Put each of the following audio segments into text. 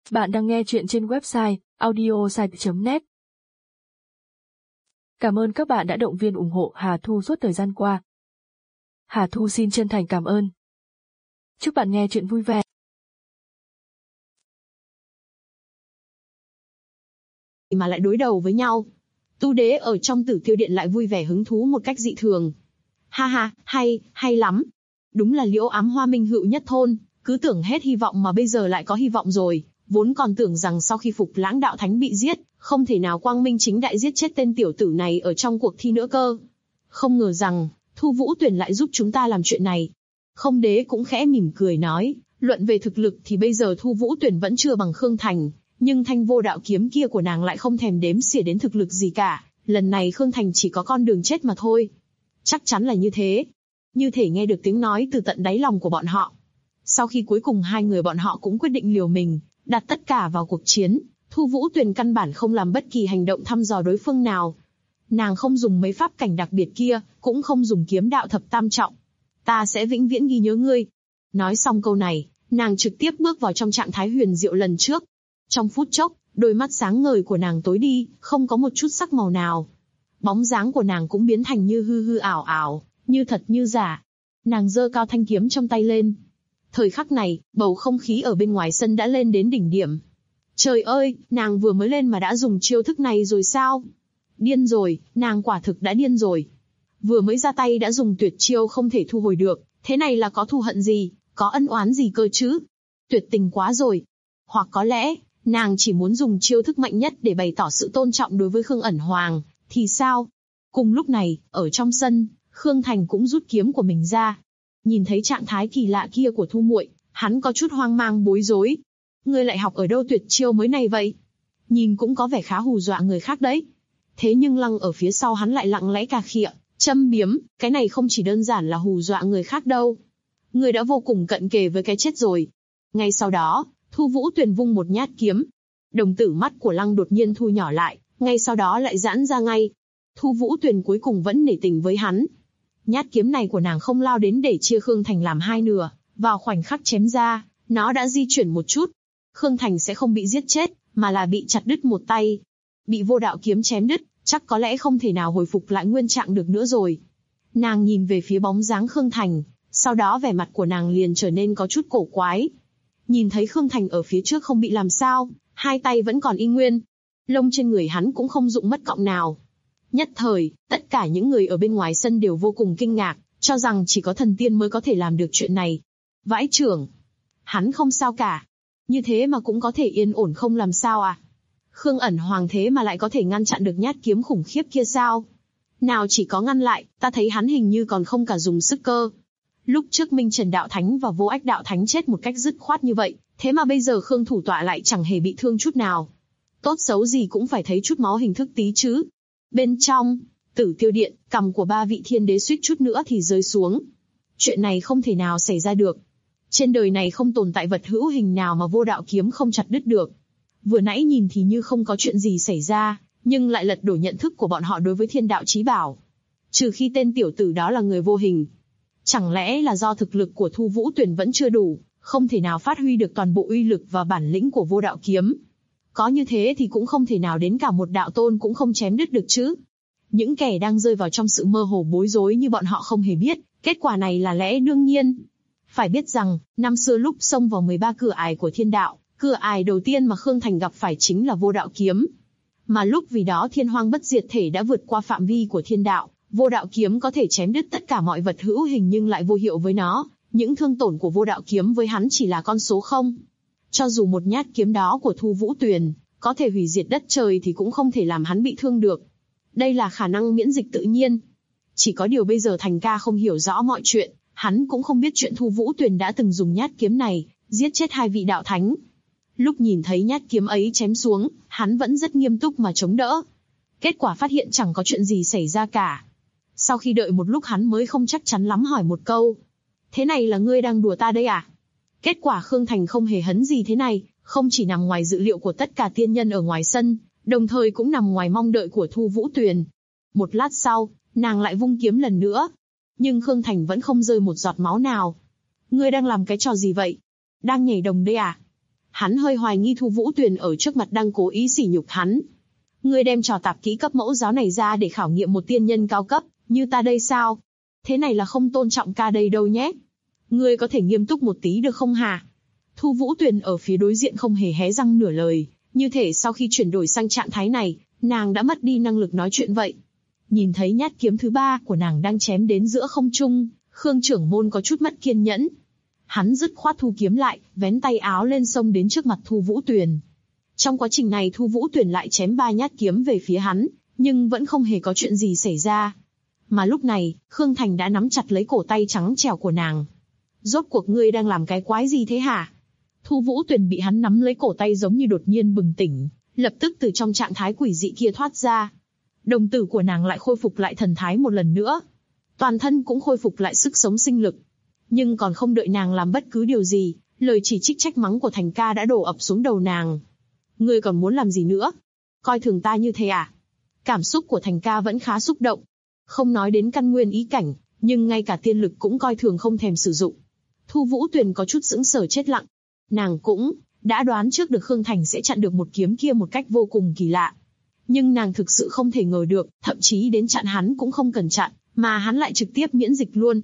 Bạn đang nghe chuyện trên website audiosite.net. Cảm ơn các bạn đã động viên ủng hộ Hà Thu suốt thời gian qua. Hà Thu xin chân thành cảm ơn. Chúc bạn nghe chuyện vui vẻ. Mà lại đối đầu với nhau. Tu Đế ở trong Tử Tiêu Điện lại vui vẻ hứng thú một cách dị thường. Ha ha, hay lắm. Đúng là liễu ám hoa minh hữu nhất thôn, cứ tưởng hết hy vọng mà bây giờ lại có hy vọng rồi, vốn còn tưởng rằng sau khi Phục Lãng đạo thánh bị giết, không thể nào quang minh chính đại giết chết tên tiểu tử này ở trong cuộc thi nữa cơ. Không ngờ rằng, Thu Vũ Tuyền lại giúp chúng ta làm chuyện này. Không Đế cũng khẽ mỉm cười nói, luận về thực lực thì bây giờ Thu Vũ Tuyền vẫn chưa bằng Khương Thành, nhưng thanh vô đạo kiếm kia của nàng lại không thèm đếm xỉa đến thực lực gì cả, lần này Khương Thành chỉ có con đường chết mà thôi. Chắc chắn là như thế. Như thể nghe được tiếng nói từ tận đáy lòng của bọn họ. Sau khi cuối cùng hai người bọn họ cũng quyết định liều mình, đặt tất cả vào cuộc chiến, Thu Vũ Tuyền căn bản không làm bất kỳ hành động thăm dò đối phương nào. Nàng không dùng mấy pháp cảnh đặc biệt kia, cũng không dùng kiếm đạo thập tam trọng. Ta sẽ vĩnh viễn ghi nhớ ngươi. Nói xong câu này, nàng trực tiếp bước vào trong trạng thái huyền diệu lần trước. Trong phút chốc, đôi mắt sáng ngời của nàng tối đi, không có một chút sắc màu nào. Bóng dáng của nàng cũng biến thành như hư hư ảo ảo, như thật như giả. Nàng giơ cao thanh kiếm trong tay lên. Thời khắc này, bầu không khí ở bên ngoài sân đã lên đến đỉnh điểm. Trời ơi, nàng vừa mới lên mà đã dùng chiêu thức này rồi sao? Điên rồi, nàng quả thực đã điên rồi. Vừa mới ra tay đã dùng tuyệt chiêu không thể thu hồi được, thế này là có thù hận gì, có ân oán gì cơ chứ? Tuyệt tình quá rồi. Hoặc có lẽ, nàng chỉ muốn dùng chiêu thức mạnh nhất để bày tỏ sự tôn trọng đối với Khương Ẩn Hoàng, thì sao? Cùng lúc này, ở trong sân, Khương Thành cũng rút kiếm của mình ra. Nhìn thấy trạng thái kỳ lạ kia của Thu muội, hắn có chút hoang mang bối rối. Ngươi lại học ở đâu tuyệt chiêu mới này vậy? Nhìn cũng có vẻ khá hù dọa người khác đấy. Thế nhưng Lăng ở phía sau hắn lại lặng lẽ cà khịa, châm biếm, cái này không chỉ đơn giản là hù dọa người khác đâu. Ngươi đã vô cùng cận kề với cái chết rồi. Ngay sau đó, Thu Vũ Tuyền vung một nhát kiếm. Đồng tử mắt của Lăng đột nhiên thu nhỏ lại, ngay sau đó lại giãn ra ngay. Thu Vũ Tuyền cuối cùng vẫn nể tình với hắn. Nhát kiếm này của nàng không lao đến để chia Khương Thành làm hai nửa, vào khoảnh khắc chém ra, nó đã di chuyển một chút. Khương Thành sẽ không bị giết chết, mà là bị chặt đứt một tay. Bị vô đạo kiếm chém đứt, chắc có lẽ không thể nào hồi phục lại nguyên trạng được nữa rồi. Nàng nhìn về phía bóng dáng Khương Thành, sau đó vẻ mặt của nàng liền trở nên có chút cổ quái. Nhìn thấy Khương Thành ở phía trước không bị làm sao, hai tay vẫn còn y nguyên. Lông trên người hắn cũng không rụng mất cọng nào. Nhất thời, tất cả những người ở bên ngoài sân đều vô cùng kinh ngạc, cho rằng chỉ có thần tiên mới có thể làm được chuyện này. Vãi chưởng! Hắn không sao cả. Như thế mà cũng có thể yên ổn không làm sao à? Khương Ẩn Hoàng thế mà lại có thể ngăn chặn được nhát kiếm khủng khiếp kia sao? Nào chỉ có ngăn lại, ta thấy hắn hình như còn không cả dùng sức cơ. Lúc trước Minh Trần Đạo Thánh và Vô Ách Đạo Thánh chết một cách dứt khoát như vậy, thế mà bây giờ Khương thủ tọa lại chẳng hề bị thương chút nào. Tốt xấu gì cũng phải thấy chút máu hình thức tí chứ. Bên trong Tử Tiêu Điện, cằm của ba vị thiên đế suýt chút nữa thì rơi xuống. Chuyện này không thể nào xảy ra được. Trên đời này không tồn tại vật hữu hình nào mà vô đạo kiếm không chặt đứt được. Vừa nãy nhìn thì như không có chuyện gì xảy ra, nhưng lại lật đổ nhận thức của bọn họ đối với thiên đạo chí bảo. Trừ khi tên tiểu tử đó là người vô hình. Chẳng lẽ là do thực lực của Thu Vũ Tuyền vẫn chưa đủ, không thể nào phát huy được toàn bộ uy lực và bản lĩnh của vô đạo kiếm. Có như thế thì cũng không thể nào đến cả một đạo tôn cũng không chém đứt được chứ. Những kẻ đang rơi vào trong sự mơ hồ bối rối như bọn họ không hề biết, kết quả này là lẽ đương nhiên. Phải biết rằng, năm xưa lúc xông vào 13 cửa ải của thiên đạo, cửa ải đầu tiên mà Khương Thành gặp phải chính là vô đạo kiếm. Mà lúc vì đó thiên hoang bất diệt thể đã vượt qua phạm vi của thiên đạo, vô đạo kiếm có thể chém đứt tất cả mọi vật hữu hình nhưng lại vô hiệu với nó. Những thương tổn của vô đạo kiếm với hắn chỉ là con số không. Cho dù một nhát kiếm đó của Thu Vũ Tuyền có thể hủy diệt đất trời thì cũng không thể làm hắn bị thương được. Đây là khả năng miễn dịch tự nhiên. Chỉ có điều bây giờ Thành ca không hiểu rõ mọi chuyện, hắn cũng không biết chuyện Thu Vũ Tuyền đã từng dùng nhát kiếm này giết chết hai vị đạo thánh. Lúc nhìn thấy nhát kiếm ấy chém xuống, hắn vẫn rất nghiêm túc mà chống đỡ. Kết quả phát hiện chẳng có chuyện gì xảy ra cả. Sau khi đợi một lúc hắn mới không chắc chắn lắm hỏi một câu. Thế này là ngươi đang đùa ta đây à? Kết quả Khương Thành không hề hấn gì thế này, không chỉ nằm ngoài dự liệu của tất cả tiên nhân ở ngoài sân, đồng thời cũng nằm ngoài mong đợi của Thu Vũ Tuyền. Một lát sau, nàng lại vung kiếm lần nữa. Nhưng Khương Thành vẫn không rơi một giọt máu nào. Ngươi đang làm cái trò gì vậy? Đang nhảy đồng đây à? Hắn hơi hoài nghi Thu Vũ Tuyền ở trước mặt đang cố ý sỉ nhục hắn. Ngươi đem trò tạp kỹ cấp mẫu giáo này ra để khảo nghiệm một tiên nhân cao cấp, như ta đây sao? Thế này là không tôn trọng ca đây đâu nhé. Ngươi có thể nghiêm túc một tí được không hả? Thu Vũ Tuyền ở phía đối diện không hề hé răng nửa lời, như thể sau khi chuyển đổi sang trạng thái này, nàng đã mất đi năng lực nói chuyện vậy. Nhìn thấy nhát kiếm thứ 3 của nàng đang chém đến giữa không trung, Khương trưởng môn có chút mất kiên nhẫn. Hắn dứt khoát thu kiếm lại, vén tay áo lên xông đến trước mặt Thu Vũ Tuyền. Trong quá trình này Thu Vũ Tuyền lại chém 3 nhát kiếm về phía hắn, nhưng vẫn không hề có chuyện gì xảy ra. Mà lúc này, Khương Thành đã nắm chặt lấy cổ tay trắng trẻo của nàng. Rốt cuộc ngươi đang làm cái quái gì thế hả? Thu Vũ Tuyền bị hắn nắm lấy cổ tay giống như đột nhiên bừng tỉnh, lập tức từ trong trạng thái quỷ dị kia thoát ra. Đồng tử của nàng lại khôi phục lại thần thái một lần nữa. Toàn thân cũng khôi phục lại sức sống sinh lực. Nhưng còn không đợi nàng làm bất cứ điều gì, lời chỉ trích trách mắng của Thành ca đã đổ ập xuống đầu nàng. Ngươi còn muốn làm gì nữa? Coi thường ta như thế à? Cảm xúc của Thành ca vẫn khá xúc động. Không nói đến căn nguyên ý cảnh, nhưng ngay cả tiên lực cũng coi thường không thèm sử dụng. Thu Vũ Tuyền có chút sững sờ chết lặng. Nàng cũng đã đoán trước được Khương Thành sẽ chặn được một kiếm kia một cách vô cùng kỳ lạ. Nhưng nàng thực sự không thể ngờ được, thậm chí đến chặn hắn cũng không cần chặn, mà hắn lại trực tiếp miễn dịch luôn.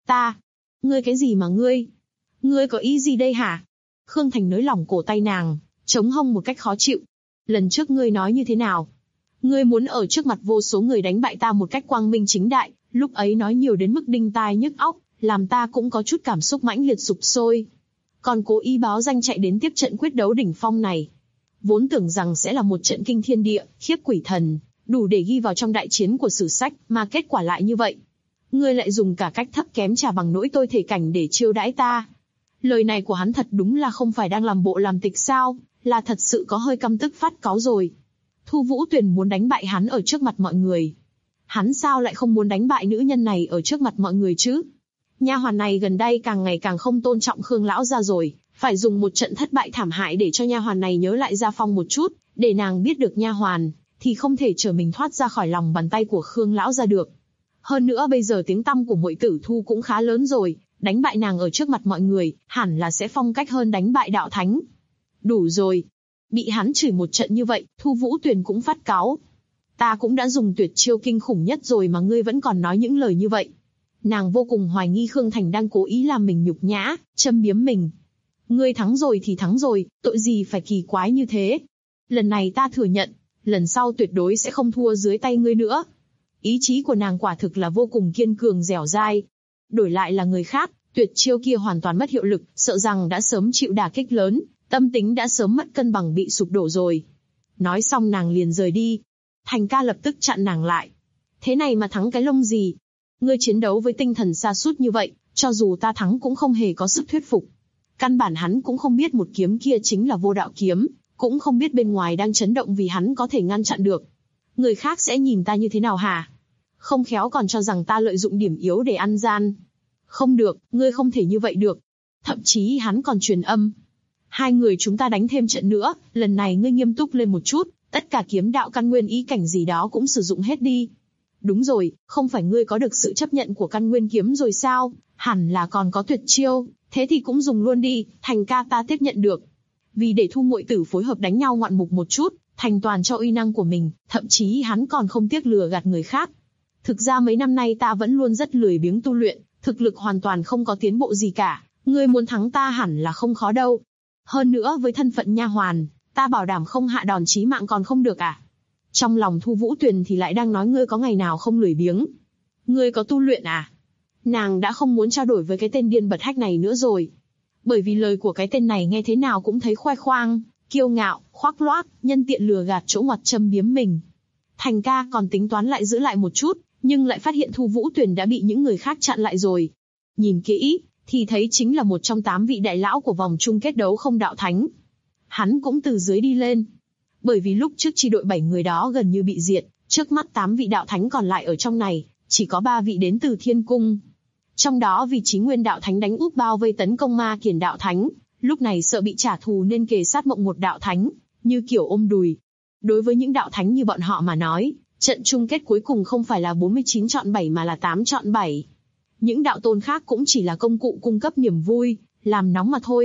Ngươi cái gì mà ngươi? Ngươi có ý gì đây hả? Khương Thành nới lỏng cổ tay nàng, chống hông một cách khó chịu. Lần trước ngươi nói như thế nào? Ngươi muốn ở trước mặt vô số người đánh bại ta một cách quang minh chính đại, lúc ấy nói nhiều đến mức đinh tai nhức óc, làm ta cũng có chút cảm xúc mãnh liệt sụp sôi. Còn cố ý báo danh chạy đến tiếp trận quyết đấu đỉnh phong này. Vốn tưởng rằng sẽ là một trận kinh thiên địa, khiếp quỷ thần, đủ để ghi vào trong đại chiến của sử sách, mà kết quả lại như vậy. Ngươi lại dùng cả cách thấp kém trà bằng nỗi tôi thể cảnh để chiêu đãi ta. Lời này của hắn thật đúng là không phải đang làm bộ làm tịch sao, là thật sự có hơi căm tức phát cáu rồi. Thu Vũ Tuyền muốn đánh bại hắn ở trước mặt mọi người. Hắn sao lại không muốn đánh bại nữ nhân này ở trước mặt mọi người chứ? Nha hoàn này gần đây càng ngày càng không tôn trọng Khương lão gia rồi, phải dùng một trận thất bại thảm hại để cho nha hoàn này nhớ lại gia phong một chút, để nàng biết được nha hoàn thì không thể trở mình thoát ra khỏi lòng bàn tay của Khương lão gia được. Hơn nữa bây giờ tiếng tăm của muội tử Thu cũng khá lớn rồi, đánh bại nàng ở trước mặt mọi người, hẳn là sẽ phong cách hơn đánh bại đạo thánh. Đủ rồi. Bị hắn chửi một trận như vậy, Thu Vũ Tuyền cũng phát cáu. Ta cũng đã dùng tuyệt chiêu kinh khủng nhất rồi mà ngươi vẫn còn nói những lời như vậy. Nàng vô cùng hoài nghi Khương Thành đang cố ý làm mình nhục nhã, châm biếm mình. Ngươi thắng rồi thì thắng rồi, tội gì phải kỳ quái như thế. Lần này ta thừa nhận, lần sau tuyệt đối sẽ không thua dưới tay ngươi nữa. Ý chí của nàng quả thực là vô cùng kiên cường dẻo dai. Đổi lại là người khác, tuyệt chiêu kia hoàn toàn mất hiệu lực, sợ rằng đã sớm chịu đả kích lớn, tâm tính đã sớm mất cân bằng bị sụp đổ rồi. Nói xong nàng liền rời đi. Thành ca lập tức chặn nàng lại. Thế này mà thắng cái lông gì? Ngươi chiến đấu với tinh thần sa sút như vậy, cho dù ta thắng cũng không hề có sức thuyết phục. Căn bản hắn cũng không biết một kiếm kia chính là vô đạo kiếm, cũng không biết bên ngoài đang chấn động vì hắn có thể ngăn chặn được. Người khác sẽ nhìn ta như thế nào hả? Không khéo còn cho rằng ta lợi dụng điểm yếu để ăn gian. Không được, ngươi không thể như vậy được. Thậm chí hắn còn truyền âm. Hai người chúng ta đánh thêm trận nữa, lần này ngươi nghiêm túc lên một chút, tất cả kiếm đạo căn nguyên ý cảnh gì đó cũng sử dụng hết đi. Đúng rồi, không phải ngươi có được sự chấp nhận của căn nguyên kiếm rồi sao, hẳn là còn có tuyệt chiêu, thế thì cũng dùng luôn đi, Thành ca ta tiếp nhận được. Vì để Thu muội tử phối hợp đánh nhau ngoạn mục một chút, thành toàn cho uy năng của mình, thậm chí hắn còn không tiếc lừa gạt người khác. Thực ra mấy năm nay ta vẫn luôn rất lười biếng tu luyện, thực lực hoàn toàn không có tiến bộ gì cả, ngươi muốn thắng ta hẳn là không khó đâu. Hơn nữa với thân phận nha hoàn, ta bảo đảm không hạ đòn chí mạng còn không được à? Trong lòng Thu Vũ Tuyền thì lại đang nói ngươi có ngày nào không lười biếng. Ngươi có tu luyện à? Nàng đã không muốn trao đổi với cái tên điên bật hách này nữa rồi. Bởi vì lời của cái tên này nghe thế nào cũng thấy khoe khoang, kiêu ngạo, khoác loác, nhân tiện lừa gạt chỗ ngoặt châm biếm mình. Thành ca còn tính toán lại giữ lại một chút, nhưng lại phát hiện Thu Vũ Tuyền đã bị những người khác chặn lại rồi. Nhìn kỹ, thì thấy chính là một trong 8 vị đại lão của vòng chung kết đấu không đạo thánh. Hắn cũng từ dưới đi lên. Bởi vì lúc trước chi đội 7 người đó gần như bị diệt, trước mắt 8 vị đạo thánh còn lại ở trong này, chỉ có 3 vị đến từ Thiên Cung. Trong đó vì Chí Nguyên đạo thánh đánh úp bao vây tấn công Ma Kiền đạo thánh, lúc này sợ bị trả thù nên kề sát Mộng Một đạo thánh, như kiểu ôm đùi. Đối với những đạo thánh như bọn họ mà nói, trận chung kết cuối cùng không phải là 49 chọn 7 mà là 8 chọn 7. Những đạo tôn khác cũng chỉ là công cụ cung cấp niềm vui, làm nóng mà thôi.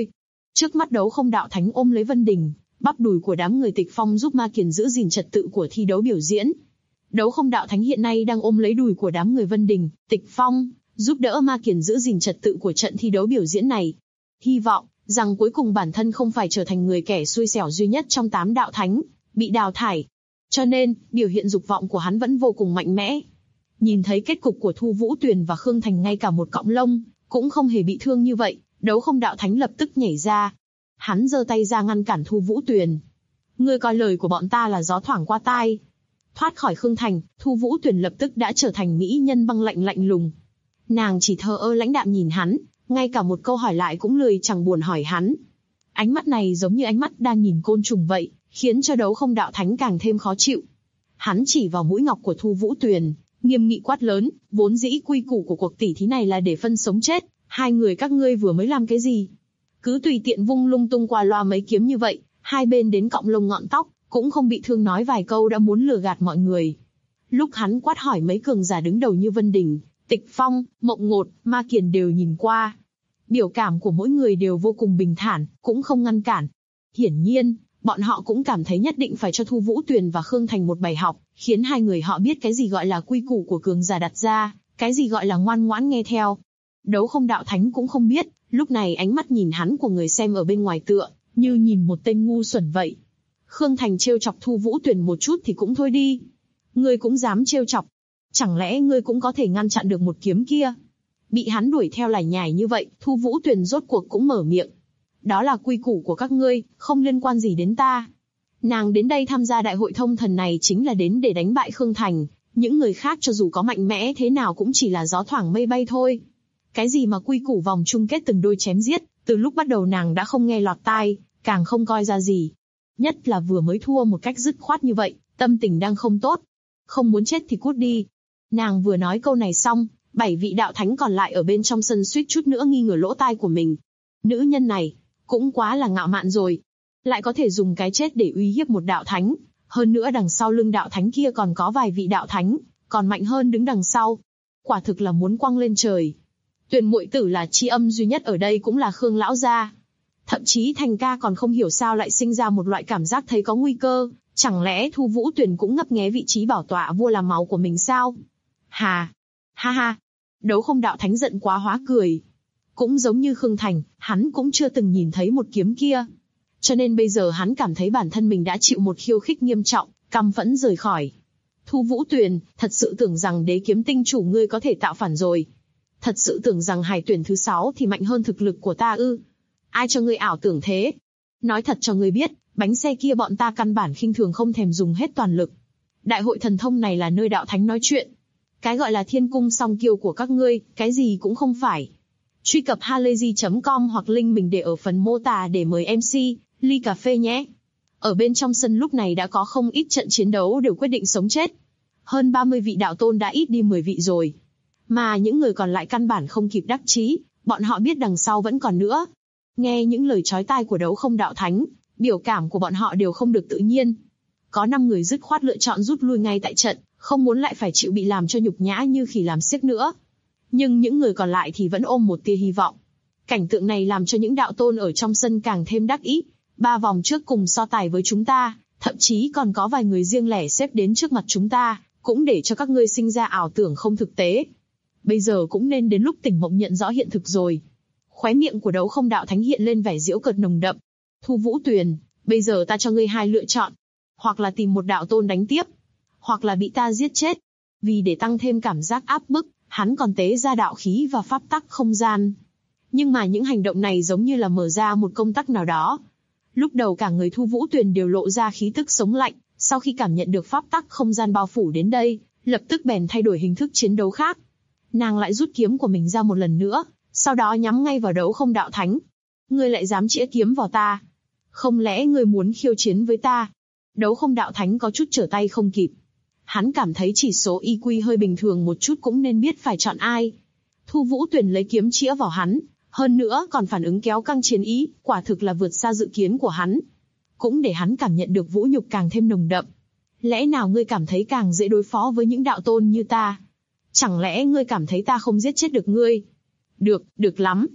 Trước mắt Đấu Không Đạo Thánh ôm lấy Vân Đình, bắp đùi của đám người Tịch Phong giúp Ma Kiền giữ gìn trật tự của thi đấu biểu diễn. Đấu Không Đạo Thánh hiện nay đang ôm lấy đùi của đám người Vân Đình, Tịch Phong, giúp đỡ Ma Kiền giữ gìn trật tự của trận thi đấu biểu diễn này. Hy vọng rằng cuối cùng bản thân không phải trở thành người kẻ xui xẻo duy nhất trong 8 đạo thánh, bị đào thải. Cho nên, biểu hiện dục vọng của hắn vẫn vô cùng mạnh mẽ. Nhìn thấy kết cục của Thu Vũ Tuyền và Khương Thành ngay cả một cọng lông, cũng không hề bị thương như vậy, Đấu Không Đạo Thánh lập tức nhảy ra. Hắn giơ tay ra ngăn cản Thu Vũ Tuyền. Ngươi coi lời của bọn ta là gió thoảng qua tai. Thoát khỏi Khương Thành, Thu Vũ Tuyền lập tức đã trở thành mỹ nhân băng lạnh lạnh lùng. Nàng chỉ thờ ơ lãnh đạm nhìn hắn, ngay cả một câu hỏi lại cũng lười chẳng buồn hỏi hắn. Ánh mắt này giống như ánh mắt đang nhìn côn trùng vậy, khiến cho Đấu Không Đạo Thánh càng thêm khó chịu. Hắn chỉ vào mũi ngọc của Thu Vũ Tuyền, nghiêm nghị quát lớn, vốn dĩ quy củ của cuộc tỉ thí này là để phân sống chết, hai người các ngươi vừa mới làm cái gì? Cứ tùy tiện vung lung tung qua loa mấy kiếm như vậy, hai bên đến cọng lông ngọn tóc, cũng không bị thương nói vài câu đã muốn lừa gạt mọi người. Lúc hắn quát hỏi mấy cường giả đứng đầu như Vân Đình, Tịch Phong, Mộng Ngột, Ma Kiền đều nhìn qua. Biểu cảm của mỗi người đều vô cùng bình thản, cũng không ngăn cản. Hiển nhiên, bọn họ cũng cảm thấy nhất định phải cho Thu Vũ Tuyền và Khương Thành một bài học, khiến hai người họ biết cái gì gọi là quy củ của cường giả đặt ra, cái gì gọi là ngoan ngoãn nghe theo. Đấu Không Đạo Thánh cũng không biết, lúc này ánh mắt nhìn hắn của người xem ở bên ngoài tựa, như nhìn một tên ngu xuẩn vậy. Khương Thành trêu chọc Thu Vũ Tuyền một chút thì cũng thôi đi. Ngươi cũng dám trêu chọc. Chẳng lẽ ngươi cũng có thể ngăn chặn được một kiếm kia? Bị hắn đuổi theo lải nhải như vậy, Thu Vũ Tuyền rốt cuộc cũng mở miệng. Đó là quy củ của các ngươi, không liên quan gì đến ta. Nàng đến đây tham gia đại hội thông thần này chính là đến để đánh bại Khương Thành, những người khác cho dù có mạnh mẽ thế nào cũng chỉ là gió thoảng mây bay thôi. Cái gì mà quy củ vòng chung kết từng đôi chém giết, từ lúc bắt đầu nàng đã không nghe lọt tai, càng không coi ra gì. Nhất là vừa mới thua một cách dứt khoát như vậy, tâm tình đang không tốt. Không muốn chết thì cút đi. Nàng vừa nói câu này xong, 7 vị đạo thánh còn lại ở bên trong sân suýt chút nữa nghi ngờ lỗ tai của mình. Nữ nhân này, cũng quá là ngạo mạn rồi. Lại có thể dùng cái chết để uy hiếp một đạo thánh. Hơn nữa đằng sau lưng đạo thánh kia còn có vài vị đạo thánh, còn mạnh hơn đứng đằng sau. Quả thực là muốn quăng lên trời. Tuyền muội tử là chi âm duy nhất ở đây cũng là Khương lão gia. Thậm chí Thành ca còn không hiểu sao lại sinh ra một loại cảm giác thấy có nguy cơ. Chẳng lẽ Thu Vũ Tuyền cũng ngấp nghé vị trí bảo tọa vua làm máu của mình sao? Hà! Ha ha! Đấu Không Đạo Thánh giận quá hóa cười. Cũng giống như Khương Thành, hắn cũng chưa từng nhìn thấy một kiếm kia. Cho nên bây giờ hắn cảm thấy bản thân mình đã chịu một khiêu khích nghiêm trọng, căm phẫn rời khỏi. Thu Vũ Tuyền, thật sự tưởng rằng Đế Kiếm Tinh chủ ngươi có thể tạo phản rồi. Thật sự tưởng rằng hải tuyển thứ 6 thì mạnh hơn thực lực của ta ư? Ai cho ngươi ảo tưởng thế? Nói thật cho ngươi biết, bánh xe kia bọn ta căn bản khinh thường không thèm dùng hết toàn lực. Đại hội thần thông này là nơi đạo thánh nói chuyện. Cái gọi là thiên cung song kiêu của các ngươi, cái gì cũng không phải. Truy cập halayzi.com hoặc link mình để ở phần mô tả để mời MC, ly cà phê nhé. Ở bên trong sân lúc này đã có không ít trận chiến đấu đều quyết định sống chết. Hơn 30 vị đạo tôn đã ít đi 10 vị rồi. Mà những người còn lại căn bản không kịp đắc chí, bọn họ biết đằng sau vẫn còn nữa. Nghe những lời chói tai của Đấu Không Đạo Thánh, biểu cảm của bọn họ đều không được tự nhiên. Có 5 người dứt khoát lựa chọn rút lui ngay tại trận, không muốn lại phải chịu bị làm cho nhục nhã như khỉ làm xiếc nữa. Nhưng những người còn lại thì vẫn ôm một tia hy vọng. Cảnh tượng này làm cho những đạo tôn ở trong sân càng thêm đắc ý. 3 vòng trước cùng so tài với chúng ta, thậm chí còn có vài người riêng lẻ xếp đến trước mặt chúng ta, cũng để cho các ngươi sinh ra ảo tưởng không thực tế. Bây giờ cũng nên đến lúc tỉnh mộng nhận rõ hiện thực rồi. Khóe miệng của Đấu Không Đạo Thánh hiện lên vẻ giễu cợt nồng đậm. Thu Vũ Tuyền, bây giờ ta cho ngươi hai lựa chọn. Hoặc là tìm một đạo tôn đánh tiếp, hoặc là bị ta giết chết. Vì để tăng thêm cảm giác áp bức, hắn còn tế ra đạo khí và pháp tắc không gian. Nhưng mà những hành động này giống như là mở ra một công tắc nào đó. Lúc đầu cả người Thu Vũ Tuyền đều lộ ra khí tức sống lạnh, sau khi cảm nhận được pháp tắc không gian bao phủ đến đây, lập tức bèn thay đổi hình thức chiến đấu khác. Nàng lại rút kiếm của mình ra một lần nữa, sau đó nhắm ngay vào Đấu Không Đạo Thánh. Ngươi lại dám chĩa kiếm vào ta? Không lẽ ngươi muốn khiêu chiến với ta? Đấu Không Đạo Thánh có chút trở tay không kịp. Hắn cảm thấy chỉ số IQ hơi bình thường một chút cũng nên biết phải chọn ai. Thu Vũ Tuyền lấy kiếm chĩa vào hắn, hơn nữa còn phản ứng kéo căng chiến ý, quả thực là vượt xa dự kiến của hắn. Cũng để hắn cảm nhận được vũ nhục càng thêm nồng đậm. Lẽ nào ngươi cảm thấy càng dễ đối phó với những đạo tôn như ta? Chẳng lẽ ngươi cảm thấy ta không giết chết được ngươi? Được, được lắm.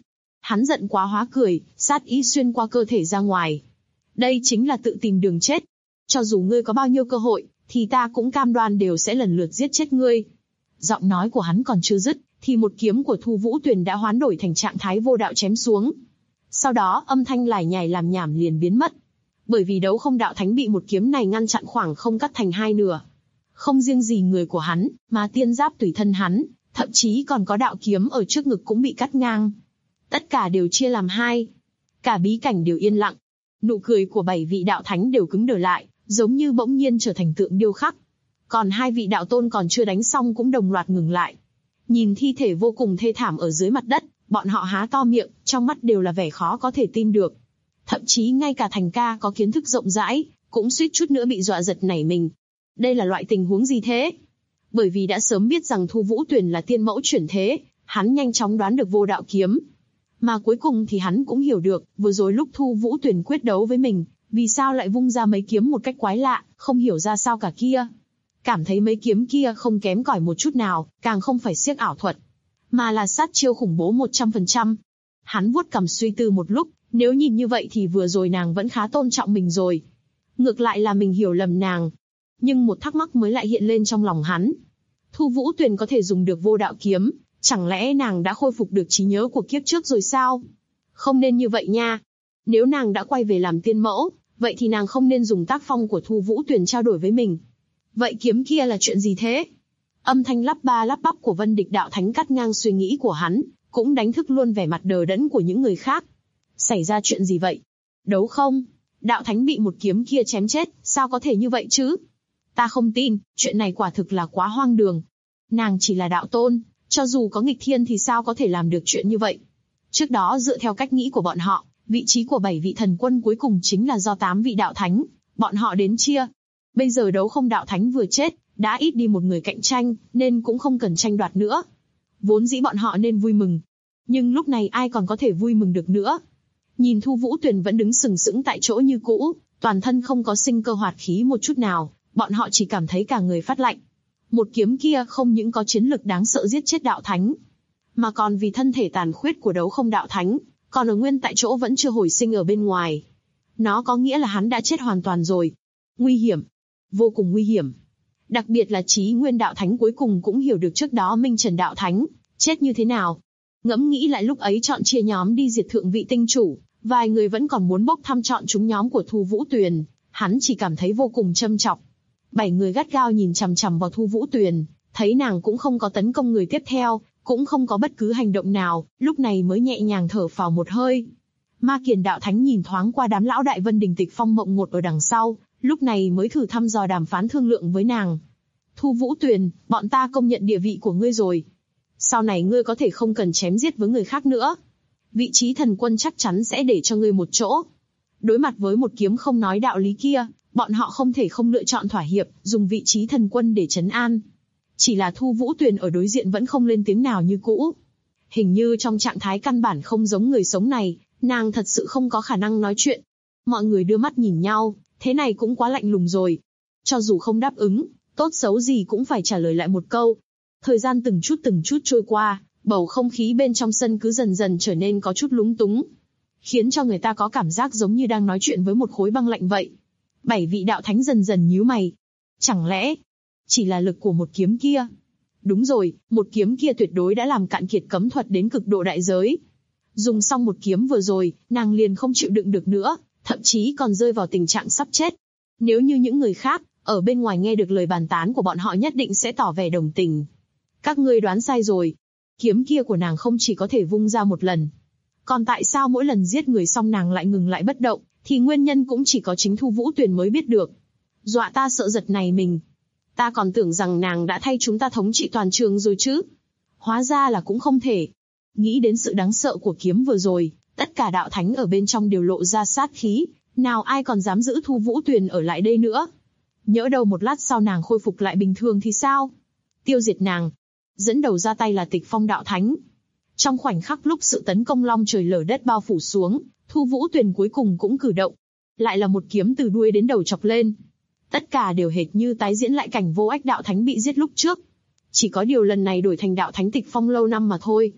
Hắn giận quá hóa cười, sát ý xuyên qua cơ thể ra ngoài. Đây chính là tự tìm đường chết. Cho dù ngươi có bao nhiêu cơ hội, thì ta cũng cam đoan đều sẽ lần lượt giết chết ngươi. Giọng nói của hắn còn chưa dứt, thì một kiếm của Thu Vũ Tuyền đã hoán đổi thành trạng thái vô đạo chém xuống. Sau đó âm thanh lải nhải làm nhảm liền biến mất. Bởi vì Đấu Không Đạo Thánh bị một kiếm này ngăn chặn khoảng không cắt thành hai nửa. Không riêng gì người của hắn, mà tiên giáp tùy thân hắn, thậm chí còn có đạo kiếm ở trước ngực cũng bị cắt ngang. Tất cả đều chia làm hai. Cả bí cảnh đều yên lặng. Nụ cười của 7 vị đạo thánh đều cứng đờ lại, giống như bỗng nhiên trở thành tượng điêu khắc. Còn 2 vị đạo tôn còn chưa đánh xong cũng đồng loạt ngừng lại. Nhìn thi thể vô cùng thê thảm ở dưới mặt đất, bọn họ há to miệng, trong mắt đều là vẻ khó có thể tin được. Thậm chí ngay cả Thành Ca có kiến thức rộng rãi, cũng suýt chút nữa bị dọa giật nảy mình. Đây là loại tình huống gì thế? Bởi vì đã sớm biết rằng Thu Vũ Tuyền là tiên mẫu chuyển thế, hắn nhanh chóng đoán được vô đạo kiếm. Mà cuối cùng thì hắn cũng hiểu được, vừa rồi lúc Thu Vũ Tuyền quyết đấu với mình, vì sao lại vung ra mấy kiếm một cách quái lạ, không hiểu ra sao cả kia. Cảm thấy mấy kiếm kia không kém cỏi một chút nào, càng không phải siếc ảo thuật, mà là sát chiêu khủng bố 100%. Hắn vuốt cằm suy tư một lúc, nếu nhìn như vậy thì vừa rồi nàng vẫn khá tôn trọng mình rồi. Ngược lại là mình hiểu lầm nàng. Nhưng một thắc mắc mới lại hiện lên trong lòng hắn. Thu Vũ Tuyền có thể dùng được vô đạo kiếm, chẳng lẽ nàng đã khôi phục được trí nhớ của kiếp trước rồi sao? Không nên như vậy nha. Nếu nàng đã quay về làm tiên mẫu, vậy thì nàng không nên dùng tác phong của Thu Vũ Tuyền trao đổi với mình. Vậy kiếm kia là chuyện gì thế? Âm thanh lắp ba lắp bắp của Vân Địch đạo thánh cắt ngang suy nghĩ của hắn, cũng đánh thức luôn vẻ mặt đờ đẫn của những người khác. Xảy ra chuyện gì vậy? Đấu không? Đạo thánh bị một kiếm kia chém chết, sao có thể như vậy chứ? Ta không tin, chuyện này quả thực là quá hoang đường. Nàng chỉ là đạo tôn, cho dù có nghịch thiên thì sao có thể làm được chuyện như vậy? Trước đó dựa theo cách nghĩ của bọn họ, vị trí của 7 vị thần quân cuối cùng chính là do 8 vị đạo thánh, bọn họ đến chia. Bây giờ Đấu Không Đạo Thánh vừa chết, đã ít đi một người cạnh tranh, nên cũng không cần tranh đoạt nữa. Vốn dĩ bọn họ nên vui mừng. Nhưng lúc này ai còn có thể vui mừng được nữa? Nhìn Thu Vũ Tuyền vẫn đứng sừng sững tại chỗ như cũ, toàn thân không có sinh cơ hoạt khí một chút nào, bọn họ chỉ cảm thấy cả người phát lạnh. Một kiếm kia không những có chiến lực đáng sợ giết chết đạo thánh, mà còn vì thân thể tàn khuyết của Đấu Không Đạo Thánh, còn ở nguyên tại chỗ vẫn chưa hồi sinh ở bên ngoài. Nó có nghĩa là hắn đã chết hoàn toàn rồi. Nguy hiểm. Vô cùng nguy hiểm. Đặc biệt là Chí Nguyên Đạo Thánh cuối cùng cũng hiểu được trước đó Minh Trần Đạo Thánh chết như thế nào. Ngẫm nghĩ lại lúc ấy chọn chia nhóm đi diệt Thượng Vị Tinh Chủ, vài người vẫn còn muốn bốc thăm chọn chúng nhóm của Thu Vũ Tuyền, hắn chỉ cảm thấy vô cùng châm chọc. 7 người gắt gao nhìn chằm chằm vào Thu Vũ Tuyền, thấy nàng cũng không có tấn công người tiếp theo, cũng không có bất cứ hành động nào, lúc này mới nhẹ nhàng thở phào một hơi. Ma Kiền Đạo Thánh nhìn thoáng qua đám lão đại Vân Đình Tịch Phong Mộng Ngột ở đằng sau, lúc này mới thử thăm dò đàm phán thương lượng với nàng. Thu Vũ Tuyền, bọn ta công nhận địa vị của ngươi rồi. Sau này ngươi có thể không cần chém giết với người khác nữa. Vị trí thần quân chắc chắn sẽ để cho ngươi một chỗ. Đối mặt với một kiếm không nói đạo lý kia, bọn họ không thể không lựa chọn thỏa hiệp, dùng vị trí thần quân để trấn an. Chỉ là Thu Vũ Tuyền ở đối diện vẫn không lên tiếng nào như cũ. Hình như trong trạng thái căn bản không giống người sống này, nàng thật sự không có khả năng nói chuyện. Mọi người đưa mắt nhìn nhau, thế này cũng quá lạnh lùng rồi. Cho dù không đáp ứng, tốt xấu gì cũng phải trả lời lại một câu. Thời gian từng chút trôi qua, bầu không khí bên trong sân cứ dần dần trở nên có chút lúng túng, khiến cho người ta có cảm giác giống như đang nói chuyện với một khối băng lạnh vậy. 7 vị đạo thánh dần dần nhíu mày. Chẳng lẽ chỉ là lực của một kiếm kia? Đúng rồi, một kiếm kia tuyệt đối đã làm cạn kiệt cấm thuật đến cực độ đại giới. Dùng xong một kiếm vừa rồi, nàng liền không chịu đựng được nữa, thậm chí còn rơi vào tình trạng sắp chết. Nếu như những người khác ở bên ngoài nghe được lời bàn tán của bọn họ nhất định sẽ tỏ vẻ đồng tình. Các ngươi đoán sai rồi. Kiếm kia của nàng không chỉ có thể vung ra một lần. Còn tại sao mỗi lần giết người xong nàng lại ngừng lại bất động, thì nguyên nhân cũng chỉ có chính Thu Vũ Tuyền mới biết được. Dọa ta sợ giật này mình. Ta còn tưởng rằng nàng đã thay chúng ta thống trị toàn trường rồi chứ. Hóa ra là cũng không thể. Nghĩ đến sự đáng sợ của kiếm vừa rồi, tất cả đạo thánh ở bên trong đều lộ ra sát khí, nào ai còn dám giữ Thu Vũ Tuyền ở lại đây nữa. Nhỡ đâu một lát sau nàng khôi phục lại bình thường thì sao? Tiêu diệt nàng. Dẫn đầu ra tay là Tịch Phong Đạo Thánh. Trong khoảnh khắc lúc sự tấn công long trời lở đất bao phủ xuống, Thu Vũ Tuyền cuối cùng cũng cử động. Lại là một kiếm từ đuôi đến đầu chọc lên. Tất cả đều hệt như tái diễn lại cảnh Vô Ách Đạo Thánh bị giết lúc trước. Chỉ có điều lần này đổi thành Đạo Thánh Tịch Phong lâu năm mà thôi.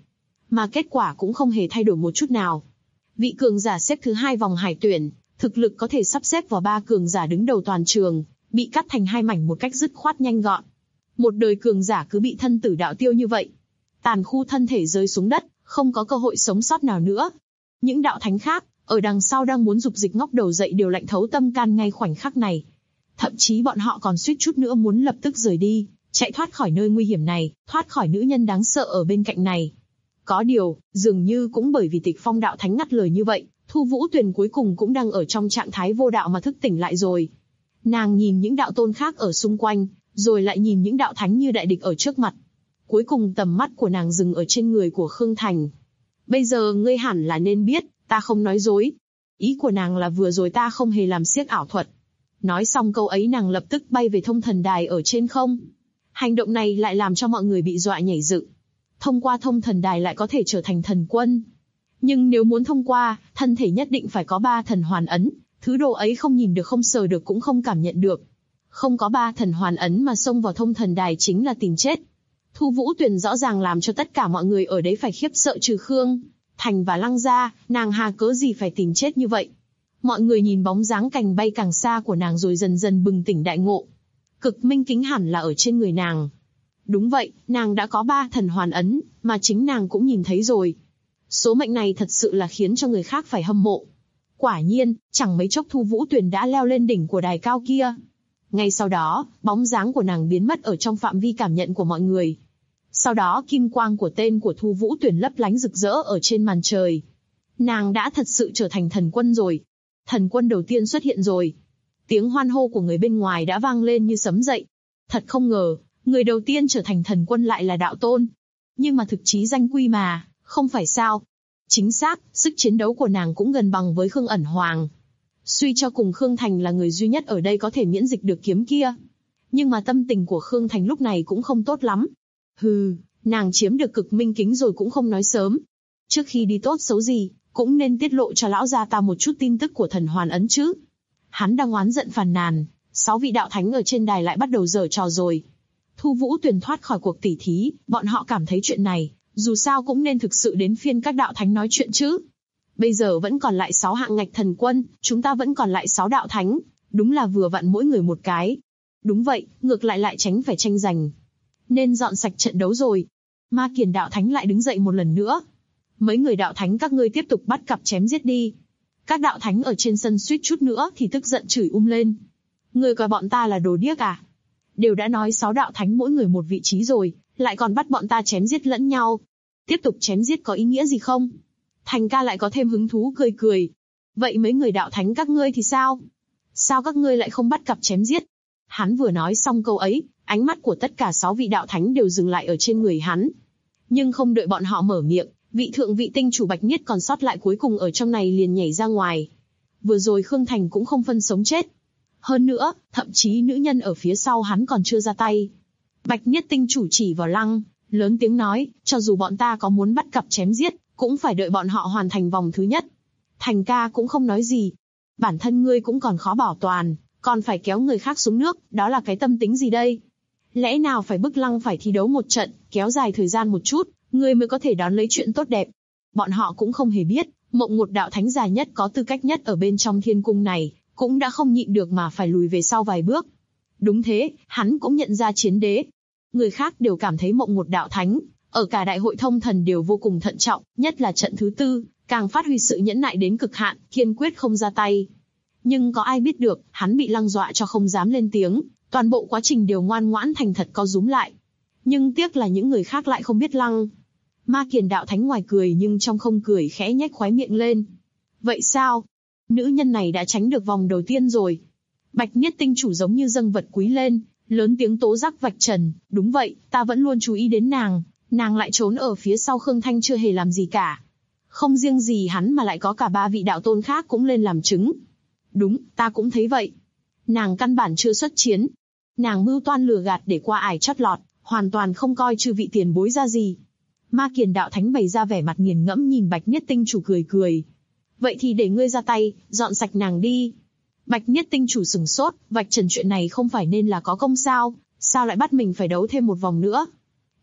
mà kết quả cũng không hề thay đổi một chút nào. Vị cường giả xếp thứ 2 vòng hải tuyển, thực lực có thể sắp xếp vào 3 cường giả đứng đầu toàn trường, bị cắt thành 2 mảnh một cách dứt khoát nhanh gọn. Một đời cường giả cứ bị thân tử đạo tiêu như vậy. Tàn khu thân thể rơi xuống đất, không có cơ hội sống sót nào nữa. Những đạo thánh khác, ở đằng sau đang muốn dục dịch ngóc đầu dậy đều lạnh thấu tâm can ngay khoảnh khắc này. Thậm chí bọn họ còn suýt chút nữa muốn lập tức rời đi, chạy thoát khỏi nơi nguy hiểm này, thoát khỏi nữ nhân đáng sợ ở bên cạnh này. Có điều, dường như cũng bởi vì Tịch Phong đạo thánh ngắt lời như vậy, Thu Vũ Tuyền cuối cùng cũng đang ở trong trạng thái vô đạo mà thức tỉnh lại rồi. Nàng nhìn những đạo tôn khác ở xung quanh, rồi lại nhìn những đạo thánh như đại địch ở trước mặt. Cuối cùng tầm mắt của nàng dừng ở trên người của Khương Thành. Bây giờ ngươi hẳn là nên biết, ta không nói dối. Ý của nàng là vừa rồi ta không hề làm xiếc ảo thuật. Nói xong câu ấy nàng lập tức bay về thông thần đài ở trên không. Hành động này lại làm cho mọi người bị dọa nhảy dựng. Thông qua thông thần đài lại có thể trở thành thần quân. Nhưng nếu muốn thông qua, thân thể nhất định phải có 3 thần hoàn ấn. Thứ đồ ấy không nhìn được, không sờ được, cũng không cảm nhận được. Không có 3 thần hoàn ấn mà xông vào thông thần đài chính là tìm chết. Thu Vũ Tuyền rõ ràng làm cho tất cả mọi người ở đấy phải khiếp sợ trừ Khương Thành và Lăng gia, nàng hà cớ gì phải tìm chết như vậy. Mọi người nhìn bóng dáng càng bay càng xa của nàng rồi dần dần bừng tỉnh đại ngộ. Cực minh kính hẳn là ở trên người nàng. Đúng vậy, nàng đã có 3 thần hoàn ấn, mà chính nàng cũng nhìn thấy rồi. Số mệnh này thật sự là khiến cho người khác phải hâm mộ. Quả nhiên, chẳng mấy chốc Thu Vũ Tuyền đã leo lên đỉnh của đài cao kia. Ngay sau đó, bóng dáng của nàng biến mất ở trong phạm vi cảm nhận của mọi người. Sau đó kim quang của tên của Thu Vũ Tuyền lấp lánh rực rỡ ở trên màn trời. Nàng đã thật sự trở thành thần quân rồi. Thần quân đầu tiên xuất hiện rồi. Tiếng hoan hô của người bên ngoài đã vang lên như sấm dậy. Thật không ngờ, người đầu tiên trở thành thần quân lại là đạo tôn. Nhưng mà thực chí danh quy mà, không phải sao. Chính xác, sức chiến đấu của nàng cũng gần bằng với Khương Ẩn Hoàng. Suy cho cùng Khương Thành là người duy nhất ở đây có thể miễn dịch được kiếm kia. Nhưng mà tâm tình của Khương Thành lúc này cũng không tốt lắm. Hừ, nàng chiếm được cực minh kính rồi cũng không nói sớm. Trước khi đi tốt xấu gì, cũng nên tiết lộ cho lão gia ta một chút tin tức của thần hoàn ấn chứ. Hắn đang oán giận phàn nàn, 6 vị đạo thánh ở trên đài lại bắt đầu giở trò rồi. Thu Vũ Tuyền thoát khỏi cuộc tỉ thí, bọn họ cảm thấy chuyện này, dù sao cũng nên thực sự đến phiên các đạo thánh nói chuyện chứ. Bây giờ vẫn còn lại 6 hạng ngạch thần quân, chúng ta vẫn còn lại 6 đạo thánh, đúng là vừa vặn mỗi người một cái. Đúng vậy, ngược lại tránh phải tranh giành. Nên dọn sạch trận đấu rồi. Ma Kiền đạo thánh lại đứng dậy một lần nữa. Mấy người đạo thánh các ngươi tiếp tục bắt cặp chém giết đi. Các đạo thánh ở trên sân suýt chút nữa thì tức giận chửi lên. Ngươi coi bọn ta là đồ điếc à? Đều đã nói 6 đạo thánh mỗi người một vị trí rồi, lại còn bắt bọn ta chém giết lẫn nhau. Tiếp tục chém giết có ý nghĩa gì không? Thành ca lại có thêm hứng thú cười. Vậy mấy người đạo thánh các ngươi thì sao? Sao các ngươi lại không bắt cặp chém giết? Hắn vừa nói xong câu ấy, ánh mắt của tất cả 6 vị đạo thánh đều dừng lại ở trên người hắn. Nhưng không đợi bọn họ mở miệng, vị thượng vị tinh chủ Bạch Niết còn sót lại cuối cùng ở trong này liền nhảy ra ngoài. Vừa rồi Khương Thành cũng không phân sống chết. Hơn nữa, thậm chí nữ nhân ở phía sau hắn còn chưa ra tay. Bạch Niết tinh chủ chỉ vào Lăng, lớn tiếng nói, cho dù bọn ta có muốn bắt cặp chém giết, cũng phải đợi bọn họ hoàn thành vòng thứ nhất. Thành ca cũng không nói gì. Bản thân ngươi cũng còn khó bảo toàn, còn phải kéo người khác xuống nước, đó là cái tâm tính gì đây? Lẽ nào phải bức Lăng phải thi đấu một trận, kéo dài thời gian một chút, ngươi mới có thể đón lấy chuyện tốt đẹp. Bọn họ cũng không hề biết, Mộng Ngột đạo thánh già nhất có tư cách nhất ở bên trong thiên cung này, cũng đã không nhịn được mà phải lùi về sau vài bước. Đúng thế, hắn cũng nhận ra chiến đế. Người khác đều cảm thấy Mộng Ngột đạo thánh, ở cả đại hội thông thần đều vô cùng thận trọng, nhất là trận thứ 4, càng phát huy sự nhẫn nại đến cực hạn, kiên quyết không ra tay. Nhưng có ai biết được, hắn bị Lăng dọa cho không dám lên tiếng, toàn bộ quá trình đều ngoan ngoãn thành thật co rúm lại. Nhưng tiếc là những người khác lại không biết Lăng. Ma Kiền đạo thánh ngoài cười nhưng trong không cười khẽ nhếch khóe miệng lên. Vậy sao? Nữ nhân này đã tránh được vòng đầu tiên rồi. Bạch Niết tinh chủ giống như dâng vật quý lên, lớn tiếng tố giác vạch trần. Đúng vậy, ta vẫn luôn chú ý đến nàng lại trốn ở phía sau Khương Thanh chưa hề làm gì cả. Không riêng gì hắn mà lại có cả 3 vị đạo tôn khác cũng lên làm chứng. Đúng, ta cũng thấy vậy. Nàng căn bản chưa xuất chiến. Nàng mưu toan lừa gạt để qua ải chót lọt, hoàn toàn không coi chư vị tiền bối ra gì. Ma Kiền đạo thánh bày ra vẻ mặt nghiền ngẫm nhìn Bạch Niết tinh chủ cười. Vậy thì để ngươi ra tay, dọn sạch nàng đi. Bạch Niết tinh chủ sừng sốt, vạch trần chuyện này không phải nên là có công sao lại bắt mình phải đấu thêm một vòng nữa.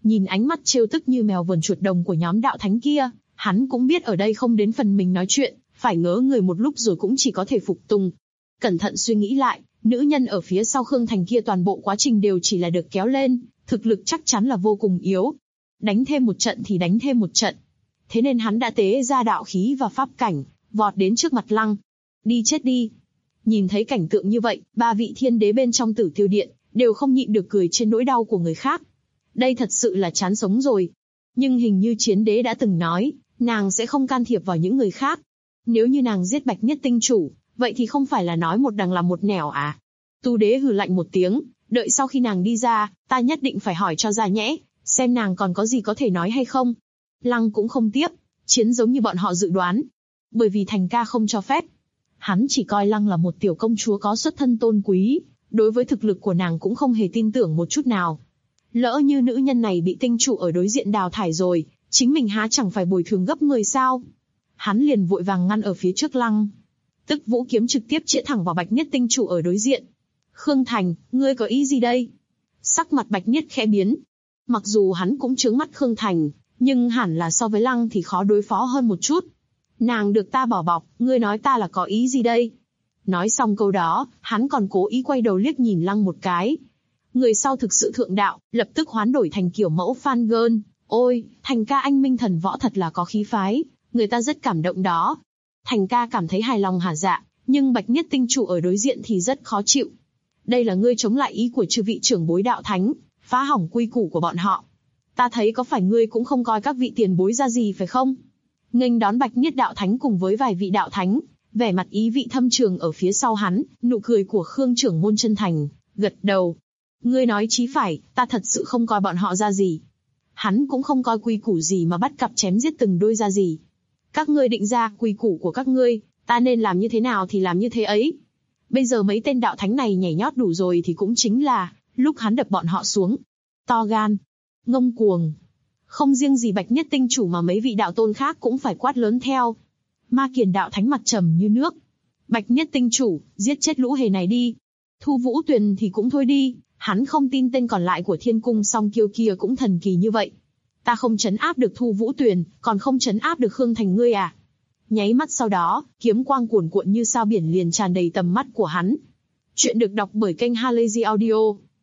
Nhìn ánh mắt trêu tức như mèo vờn chuột đồng của nhóm đạo thánh kia, hắn cũng biết ở đây không đến phần mình nói chuyện, phải ngớ người một lúc rồi cũng chỉ có thể phục tùng. Cẩn thận suy nghĩ lại, nữ nhân ở phía sau Khương Thành kia toàn bộ quá trình đều chỉ là được kéo lên, thực lực chắc chắn là vô cùng yếu. Đánh thêm một trận thì đánh thêm một trận. Thế nên hắn đã tế ra đạo khí và pháp cảnh, vọt đến trước mặt Lăng. Đi chết đi. Nhìn thấy cảnh tượng như vậy, ba vị thiên đế bên trong Tử Tiêu Điện đều không nhịn được cười trên nỗi đau của người khác. Đây thật sự là chán sống rồi. Nhưng hình như Chiến Đế đã từng nói, nàng sẽ không can thiệp vào những người khác. Nếu như nàng giết Bạch Nhất Tinh Chủ, vậy thì không phải là nói một đằng làm một nẻo à? Tu Đế hừ lạnh một tiếng, đợi sau khi nàng đi ra, ta nhất định phải hỏi cho ra nhẽ, xem nàng còn có gì có thể nói hay không. Lăng cũng không tiếp, chiến giống như bọn họ dự đoán. Bởi vì Thành ca không cho phép. Hắn chỉ coi Lăng là một tiểu công chúa có xuất thân tôn quý, đối với thực lực của nàng cũng không hề tin tưởng một chút nào. Lỡ như nữ nhân này bị tinh chủ ở đối diện đào thải rồi, chính mình há chẳng phải bồi thường gấp 10 sao? Hắn liền vội vàng ngăn ở phía trước Lăng. Tức vũ kiếm trực tiếp chĩa thẳng vào Bạch Nhất Tinh Chủ ở đối diện. Khương Thành, ngươi có ý gì đây? Sắc mặt Bạch Nhất khẽ biến. Mặc dù hắn cũng trướng mắt Khương Thành, nhưng hẳn là so với Lăng thì khó đối phó hơn một chút. Nàng được ta bỏ bọc, ngươi nói ta là có ý gì đây? Nói xong câu đó, hắn còn cố ý quay đầu liếc nhìn Lăng một cái. Người sau thực sự thượng đạo, lập tức hoán đổi thành kiểu mẫu fan girl. Ôi, Thành ca anh minh thần võ thật là có khí phái, người ta rất cảm động đó. Thành ca cảm thấy hài lòng hả dạ, nhưng Bạch Nhất Tinh Chủ ở đối diện thì rất khó chịu. Đây là ngươi chống lại ý của chư vị trưởng bối đạo thánh, phá hỏng quy củ của bọn họ. Ta thấy có phải ngươi cũng không coi các vị tiền bối ra gì phải không? Nghênh đón Bạch Nhất đạo thánh cùng với vài vị đạo thánh, vẻ mặt ý vị thâm trường ở phía sau hắn, nụ cười của Khương trưởng môn chân thành, gật đầu. Ngươi nói chí phải, ta thật sự không coi bọn họ ra gì. Hắn cũng không coi quy củ gì mà bắt cặp chém giết từng đôi ra gì. Các ngươi định ra quy củ của các ngươi, ta nên làm như thế nào thì làm như thế ấy. Bây giờ mấy tên đạo thánh này nhảy nhót đủ rồi thì cũng chính là lúc hắn đập bọn họ xuống. To gan, ngông cuồng. Không riêng gì Bạch Nhất Tinh Chủ mà mấy vị đạo tôn khác cũng phải quát lớn theo. Ma Kiền đạo thánh mặt trầm như nước. Bạch Nhất Tinh Chủ, giết chết lũ hề này đi. Thu Vũ Tuyền thì cũng thôi đi, hắn không tin tên còn lại của Thiên Cung Song Kiêu kia cũng thần kỳ như vậy. Ta không trấn áp được Thu Vũ Tuyền, còn không trấn áp được Khương Thành ngươi à? Nháy mắt sau đó, kiếm quang cuồn cuộn như sao biển liền tràn đầy tầm mắt của hắn. Chuyện được đọc bởi kênh Halazy Audio.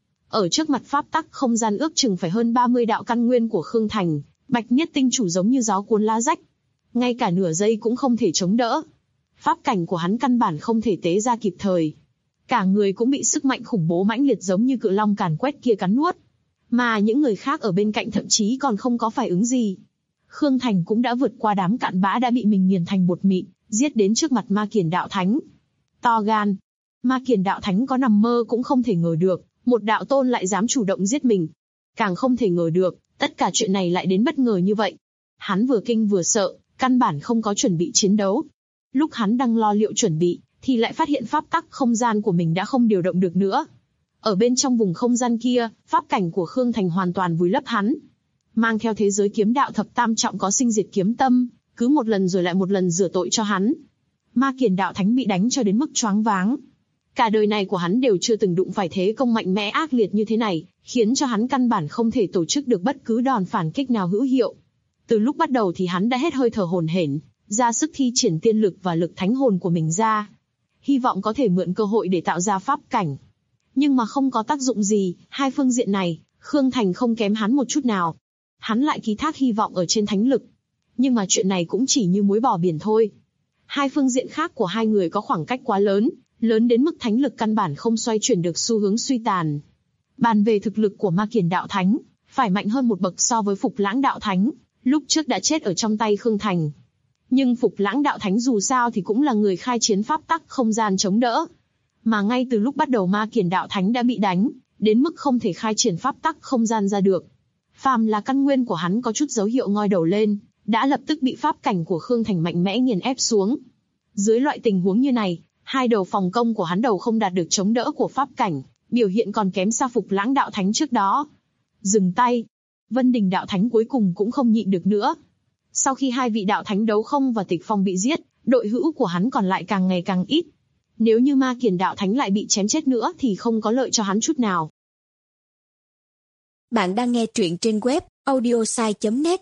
Ở trước mặt pháp tắc không gian ước chừng phải hơn 30 đạo căn nguyên của Khương Thành, Bạch Nhất Tinh Chủ giống như gió cuốn lá rách. Ngay cả nửa giây cũng không thể chống đỡ. Pháp cảnh của hắn căn bản không thể tế ra kịp thời. Cả người cũng bị sức mạnh khủng bố mãnh liệt giống như cự long càn quét kia cắn nuốt. Mà những người khác ở bên cạnh thậm chí còn không có phản ứng gì. Khương Thành cũng đã vượt qua đám cặn bã đã bị mình nghiền thành bột mịn, giết đến trước mặt Ma Kiền đạo thánh. To gan. Ma Kiền đạo thánh có nằm mơ cũng không thể ngờ được, một đạo tôn lại dám chủ động giết mình. Càng không thể ngờ được, tất cả chuyện này lại đến bất ngờ như vậy. Hắn vừa kinh vừa sợ, căn bản không có chuẩn bị chiến đấu. Lúc hắn đang lo liệu chuẩn bị, thì lại phát hiện pháp tắc không gian của mình đã không điều động được nữa. Ở bên trong vùng không gian kia, pháp cảnh của Khương Thành hoàn toàn vùi lấp hắn. Mang theo thế giới kiếm đạo thập tam trọng có sinh diệt kiếm tâm, cứ một lần rồi lại một lần rửa tội cho hắn. Ma Kiền đạo thánh bị đánh cho đến mức choáng váng. Cả đời này của hắn đều chưa từng đụng phải thế công mạnh mẽ ác liệt như thế này, khiến cho hắn căn bản không thể tổ chức được bất cứ đòn phản kích nào hữu hiệu. Từ lúc bắt đầu thì hắn đã hết hơi thở hổn hển, ra sức thi triển tiên lực và lực thánh hồn của mình ra, hy vọng có thể mượn cơ hội để tạo ra pháp cảnh. Nhưng mà không có tác dụng gì, hai phương diện này, Khương Thành không kém hắn một chút nào. Hắn lại ký thác hy vọng ở trên thánh lực. Nhưng mà chuyện này cũng chỉ như muối bỏ biển thôi. Hai phương diện khác của hai người có khoảng cách quá lớn, lớn đến mức thánh lực căn bản không xoay chuyển được xu hướng suy tàn. Bàn về thực lực của Ma Kiền đạo thánh, phải mạnh hơn một bậc so với Phục Lãng đạo thánh, lúc trước đã chết ở trong tay Khương Thành. Nhưng Phục Lãng đạo thánh dù sao thì cũng là người khai chiến pháp tắc không gian chống đỡ. Mà ngay từ lúc bắt đầu Ma Kiền đạo thánh đã bị đánh, đến mức không thể khai triển pháp tắc không gian ra được. Phàm là căn nguyên của hắn có chút dấu hiệu ngoi đầu lên, đã lập tức bị pháp cảnh của Khương Thành mạnh mẽ nghiền ép xuống. Dưới loại tình huống như này, hai đầu phòng công của hắn đầu không đạt được chống đỡ của pháp cảnh, biểu hiện còn kém xa Phục Lãng đạo thánh trước đó. Dừng tay. Vân Đình đạo thánh cuối cùng cũng không nhịn được nữa. Sau khi hai vị đạo thánh Đấu Không và Tịch Phong bị giết, đội hữu của hắn còn lại càng ngày càng ít. Nếu như Ma Kiền đạo thánh lại bị chém chết nữa thì không có lợi cho hắn chút nào. Bạn đang nghe truyện trên web audiosai.net.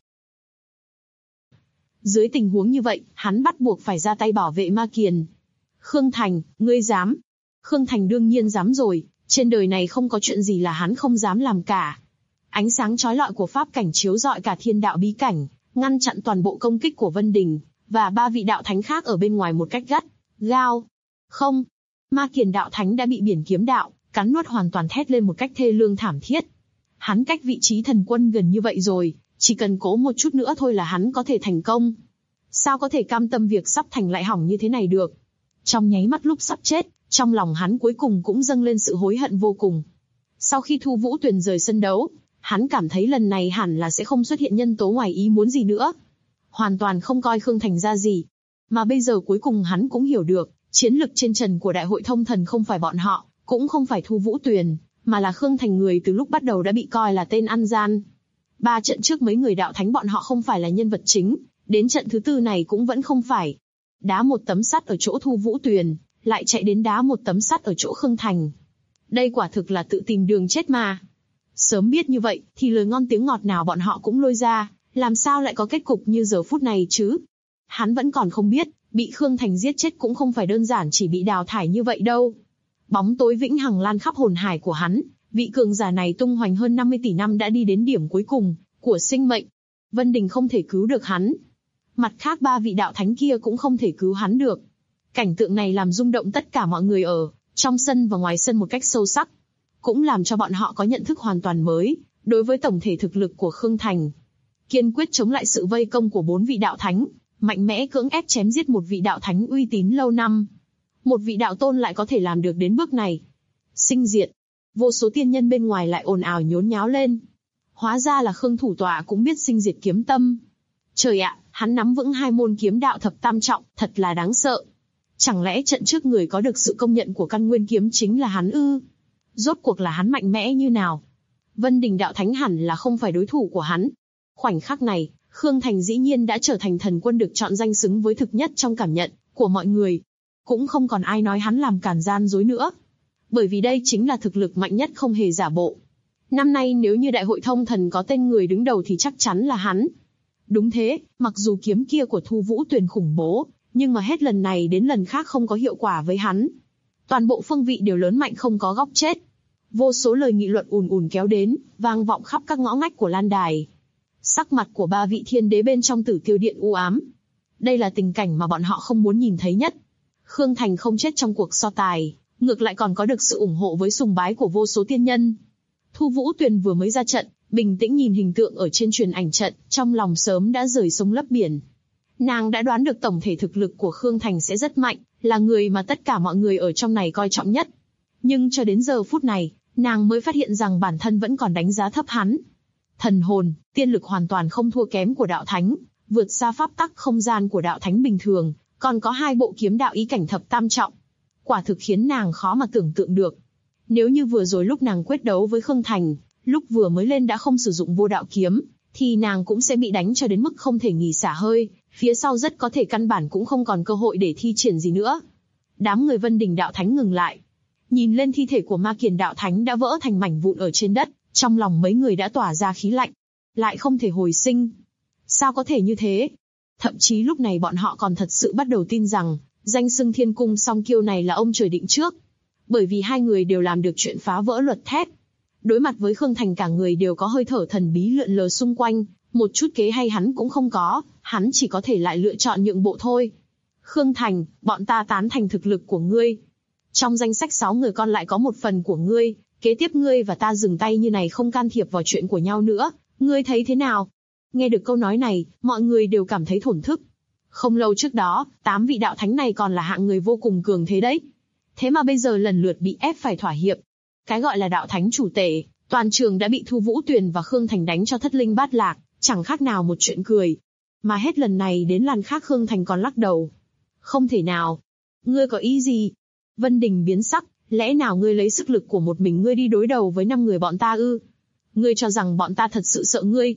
Dưới tình huống như vậy, hắn bắt buộc phải ra tay bảo vệ Ma Kiền. Khương Thành, ngươi dám? Khương Thành đương nhiên dám rồi, trên đời này không có chuyện gì là hắn không dám làm cả. Ánh sáng chói lọi của pháp cảnh chiếu rọi cả thiên đạo bí cảnh, ngăn chặn toàn bộ công kích của Vân Đình, và 3 vị đạo thánh khác ở bên ngoài một cách gắt gao. Không! Ma Kiền đạo thánh đã bị biển kiếm đạo cắn nuốt hoàn toàn, thét lên một cách thê lương thảm thiết. Hắn cách vị trí thần quân gần như vậy rồi, chỉ cần cố một chút nữa thôi là hắn có thể thành công. Sao có thể cam tâm việc sắp thành lại hỏng như thế này được? Trong nháy mắt lúc sắp chết, trong lòng hắn cuối cùng cũng dâng lên sự hối hận vô cùng. Sau khi Thu Vũ Tuyền rời sân đấu, hắn cảm thấy lần này hẳn là sẽ không xuất hiện nhân tố ngoài ý muốn gì nữa. Hoàn toàn không coi Khương Thành ra gì. Mà bây giờ cuối cùng hắn cũng hiểu được, chiến lực trên trần của Đại hội Thông Thần không phải bọn họ, cũng không phải Thu Vũ Tuyền, mà là Khương Thành, người từ lúc bắt đầu đã bị coi là tên ăn gian. 3 trận trước mấy người đạo thánh bọn họ không phải là nhân vật chính, đến trận thứ 4 này cũng vẫn không phải. Đá một tấm sắt ở chỗ Thu Vũ Tuyền, lại chạy đến đá một tấm sắt ở chỗ Khương Thành. Đây quả thực là tự tìm đường chết mà. Sớm biết như vậy, thì lời ngon tiếng ngọt nào bọn họ cũng lôi ra, làm sao lại có kết cục như giờ phút này chứ? Hắn vẫn còn không biết, bị Khương Thành giết chết cũng không phải đơn giản chỉ bị đào thải như vậy đâu. Bóng tối vĩnh hằng lan khắp hồn hải của hắn, vị cường giả này tung hoành hơn 50 tỷ năm đã đi đến điểm cuối cùng của sinh mệnh. Vân Đình không thể cứu được hắn. Mặt khác 3 vị đạo thánh kia cũng không thể cứu hắn được. Cảnh tượng này làm rung động tất cả mọi người ở trong sân và ngoài sân một cách sâu sắc. Cũng làm cho bọn họ có nhận thức hoàn toàn mới đối với tổng thể thực lực của Khương Thành. Kiên quyết chống lại sự vây công của 4 vị đạo thánh, mạnh mẽ cưỡng ép chém giết một vị đạo thánh uy tín lâu năm. Một vị đạo tôn lại có thể làm được đến bước này. Sinh diệt. Vô số tiên nhân bên ngoài lại ồn ào nhốn nháo lên. Hóa ra là Khương thủ tọa cũng biết sinh diệt kiếm tâm. Trời ạ, hắn nắm vững 2 môn kiếm đạo thập tam trọng, thật là đáng sợ. Chẳng lẽ trận trước người có được sự công nhận của căn nguyên kiếm chính là hắn ư? Rốt cuộc là hắn mạnh mẽ như nào? Vân Đình đạo thánh hẳn là không phải đối thủ của hắn. Khoảnh khắc này, Khương Thành dĩ nhiên đã trở thành thần quân được chọn danh xứng với thực nhất trong cảm nhận của mọi người. Cũng không còn ai nói hắn làm càn gian dối nữa. Bởi vì đây chính là thực lực mạnh nhất không hề giả bộ. Năm nay nếu như Đại hội Thông Thần có tên người đứng đầu thì chắc chắn là hắn. Đúng thế, mặc dù kiếm kia của Thu Vũ Tuyền khủng bố, nhưng mà hết lần này đến lần khác không có hiệu quả với hắn. Toàn bộ phương vị đều lớn mạnh không có góc chết. Vô số lời nghị luận ùn ùn kéo đến, vang vọng khắp các ngõ ngách của lan đài. Sắc mặt của 3 vị thiên đế bên trong Tử Tiêu Điện u ám. Đây là tình cảnh mà bọn họ không muốn nhìn thấy nhất. Khương Thành không chết trong cuộc so tài, ngược lại còn có được sự ủng hộ với sùng bái của vô số tiên nhân. Thu Vũ Tuyền vừa mới ra trận, bình tĩnh nhìn hình tượng ở trên truyền ảnh trận, trong lòng sớm đã rời sông lấp biển. Nàng đã đoán được tổng thể thực lực của Khương Thành sẽ rất mạnh, là người mà tất cả mọi người ở trong này coi trọng nhất. Nhưng cho đến giờ phút này, nàng mới phát hiện rằng bản thân vẫn còn đánh giá thấp hắn. Thần hồn, tiên lực hoàn toàn không thua kém của đạo thánh, vượt xa pháp tắc không gian của đạo thánh bình thường, còn có 2 bộ kiếm đạo ý cảnh thập tam trọng. Quả thực khiến nàng khó mà tưởng tượng được. Nếu như vừa rồi lúc nàng quyết đấu với Khương Thành, lúc vừa mới lên đã không sử dụng vô đạo kiếm, thì nàng cũng sẽ bị đánh cho đến mức không thể nghỉ xả hơi, phía sau rất có thể căn bản cũng không còn cơ hội để thi triển gì nữa. Đám người Vân Đình đạo thánh ngừng lại. Nhìn lên thi thể của Ma Kiền đạo thánh đã vỡ thành mảnh vụn ở trên đất, trong lòng mấy người đã tỏa ra khí lạnh. Lại không thể hồi sinh. Sao có thể như thế? Thậm chí lúc này bọn họ còn thật sự bắt đầu tin rằng, danh xưng Thiên Cung Song Kiêu này là ông trời định trước. Bởi vì 2 người đều làm được chuyện phá vỡ luật thép. Đối mặt với Khương Thành cả người đều có hơi thở thần bí lượn lờ xung quanh, một chút kế hay hắn cũng không có, hắn chỉ có thể lại lựa chọn nhượng bộ thôi. Khương Thành, bọn ta tán thành thực lực của ngươi. Trong danh sách 6 người còn lại có một phần của ngươi, kế tiếp ngươi và ta dừng tay như này không can thiệp vào chuyện của nhau nữa, ngươi thấy thế nào? Nghe được câu nói này, mọi người đều cảm thấy thổn thức. Không lâu trước đó, 8 vị đạo thánh này còn là hạng người vô cùng cường thế đấy. Thế mà bây giờ lần lượt bị ép phải thỏa hiệp. Cái gọi là đạo thánh chủ tể, toàn trường đã bị Thu Vũ Tuyền và Khương Thành đánh cho thất linh bát lạc, chẳng khác nào một chuyện cười. Mà hết lần này đến lần khác Khương Thành còn lắc đầu. Không thể nào. Ngươi có ý gì? Vân Đình biến sắc, lẽ nào ngươi lấy sức lực của một mình ngươi đi đối đầu với 5 người bọn ta ư? Ngươi cho rằng bọn ta thật sự sợ ngươi?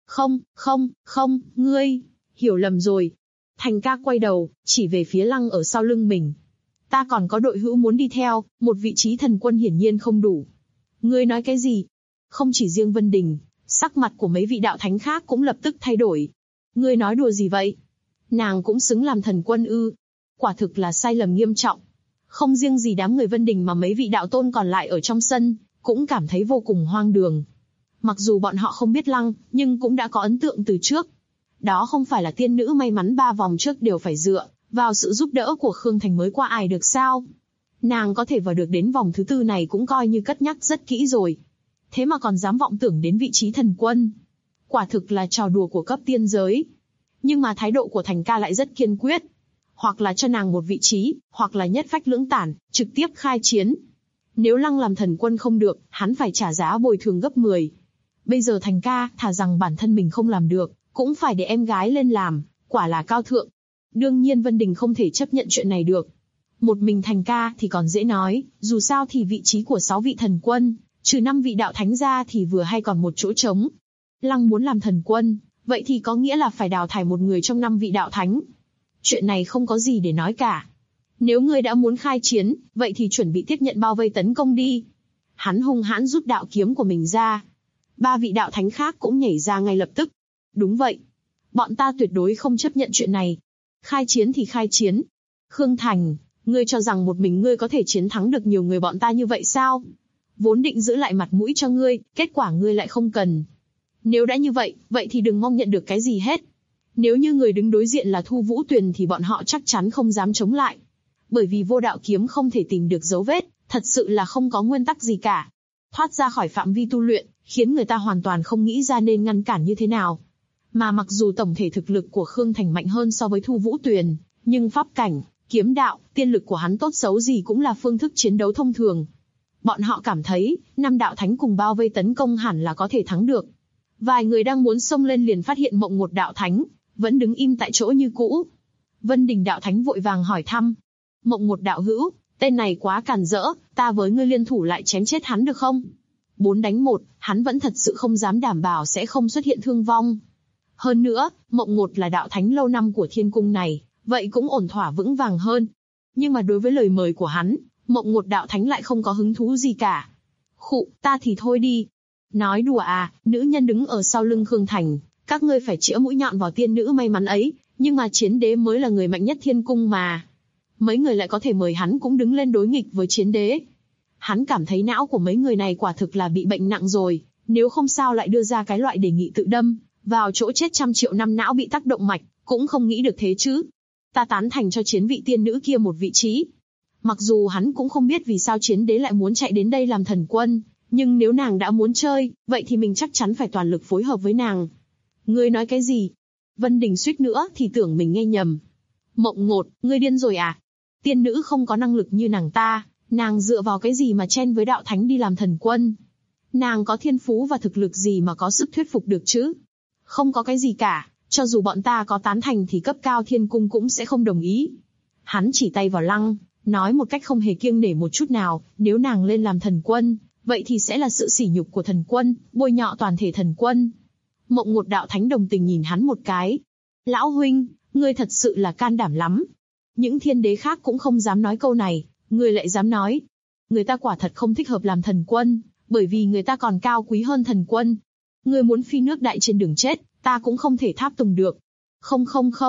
Không, ngươi hiểu lầm rồi. Thành ca quay đầu, chỉ về phía Lăng ở sau lưng mình. Ta còn có đội hữu muốn đi theo, một vị trí thần quân hiển nhiên không đủ. Ngươi nói cái gì? Không chỉ riêng Vân Đình, Sắc mặt của mấy vị đạo thánh khác cũng lập tức thay đổi. Ngươi nói đùa gì vậy? Nàng cũng xứng làm thần quân ư? Quả thực là sai lầm nghiêm trọng. Không riêng gì đám người Vân Đình mà mấy vị đạo tôn còn lại ở trong sân, cũng cảm thấy vô cùng hoang đường. Mặc dù bọn họ không biết Lăng, nhưng cũng đã có ấn tượng từ trước. Đó không phải là tiên nữ may mắn 3 vòng trước đều phải dựa vào sự giúp đỡ của Khương Thành mới qua ải được sao? Nàng có thể vào được đến vòng thứ 4 này cũng coi như cất nhắc rất kỹ rồi. Thế mà còn dám vọng tưởng đến vị trí thần quân. Quả thực là trò đùa của cấp tiên giới. Nhưng mà thái độ của Thành ca lại rất kiên quyết. Hoặc là cho nàng một vị trí, hoặc là nhất phách lưỡng tản, trực tiếp khai chiến. Nếu Lăng làm thần quân không được, hắn phải trả giá bồi thường gấp 10. Bây giờ Thành ca, thà rằng bản thân mình không làm được, cũng phải để em gái lên làm, quả là cao thượng. Đương nhiên Vân Đình không thể chấp nhận chuyện này được. Một mình Thành ca thì còn dễ nói, dù sao thì vị trí của 6 vị thần quân, trừ 5 vị đạo thánh ra thì vừa hay còn một chỗ trống. Lăng muốn làm thần quân, vậy thì có nghĩa là phải đào thải một người trong 5 vị đạo thánh. Chuyện này không có gì để nói cả. Nếu ngươi đã muốn khai chiến, vậy thì chuẩn bị tiếp nhận bao vây tấn công đi. Hắn hung hãn rút đạo kiếm của mình ra. 3 vị đạo thánh khác cũng nhảy ra ngay lập tức. Đúng vậy. Bọn ta tuyệt đối không chấp nhận chuyện này. Khai chiến thì khai chiến. Khương Thành, ngươi cho rằng một mình ngươi có thể chiến thắng được nhiều người bọn ta như vậy sao? Vốn định giữ lại mặt mũi cho ngươi, kết quả ngươi lại không cần. Nếu đã như vậy, vậy thì đừng mong nhận được cái gì hết. Nếu như người đứng đối diện là Thu Vũ Tuyền thì bọn họ chắc chắn không dám chống lại. Bởi vì vô đạo kiếm không thể tìm được dấu vết, thật sự là không có nguyên tắc gì cả. Thoát ra khỏi phạm vi tu luyện, khiến người ta hoàn toàn không nghĩ ra nên ngăn cản như thế nào. Mà mặc dù tổng thể thực lực của Khương Thành mạnh hơn so với Thu Vũ Tuyền, nhưng pháp cảnh, kiếm đạo, tiên lực của hắn tốt xấu gì cũng là phương thức chiến đấu thông thường. Bọn họ cảm thấy, 5 đạo thánh cùng bao vây tấn công hẳn là có thể thắng được. Vài người đang muốn xông lên liền phát hiện Mộng Một đạo thánh vẫn đứng im tại chỗ như cũ. Vân Đình đạo thánh vội vàng hỏi thăm. Mộng Một đạo hữu, tên này quá càn rỡ, ta với ngươi liên thủ lại chém chết hắn được không? 4 đánh 1, hắn vẫn thật sự không dám đảm bảo sẽ không xuất hiện thương vong. Hơn nữa, Mộng Một là đạo thánh lâu năm của thiên cung này, vậy cũng ổn thỏa vững vàng hơn. Nhưng mà đối với lời mời của hắn, Mộng Một đạo thánh lại không có hứng thú gì cả. Khụ, ta thì thôi đi. Nói đùa à, nữ nhân đứng ở sau lưng Khương Thành, các ngươi phải chĩa mũi nhọn vào tiên nữ may mắn ấy, nhưng mà chiến đế mới là người mạnh nhất thiên cung mà. Mấy người lại có thể mời hắn cũng đứng lên đối nghịch với chiến đế. Hắn cảm thấy não của mấy người này quả thực là bị bệnh nặng rồi, nếu không sao lại đưa ra cái loại đề nghị tự đâm vào chỗ chết trăm triệu năm não bị tác động mạch, cũng không nghĩ được thế chứ. Ta tán thành cho chiến vị tiên nữ kia một vị trí. Mặc dù hắn cũng không biết vì sao chiến đế lại muốn chạy đến đây làm thần quân, nhưng nếu nàng đã muốn chơi, vậy thì mình chắc chắn phải toàn lực phối hợp với nàng. Ngươi nói cái gì? Vân Đình suýt nữa thì tưởng mình nghe nhầm. Mộng Ngột, ngươi điên rồi à? Tiên nữ không có năng lực như nàng ta, nàng dựa vào cái gì mà chen với đạo thánh đi làm thần quân? Nàng có thiên phú và thực lực gì mà có sức thuyết phục được chứ? Không có cái gì cả, cho dù bọn ta có tán thành thì cấp cao thiên cung cũng sẽ không đồng ý. Hắn chỉ tay vào Lăng, nói một cách không hề kiêng nể một chút nào, nếu nàng lên làm thần quân, vậy thì sẽ là sự sỉ nhục của thần quân, bôi nhọ toàn thể thần quân. Mộng Ngột đạo thánh đồng tình nhìn hắn một cái. Lão huynh, ngươi thật sự là can đảm lắm. Những thiên đế khác cũng không dám nói câu này, ngươi lại dám nói. Người ta quả thật không thích hợp làm thần quân, bởi vì người ta còn cao quý hơn thần quân. Ngươi muốn phi nước đại trên đường chết, ta cũng không thể tháp tùng được. Không,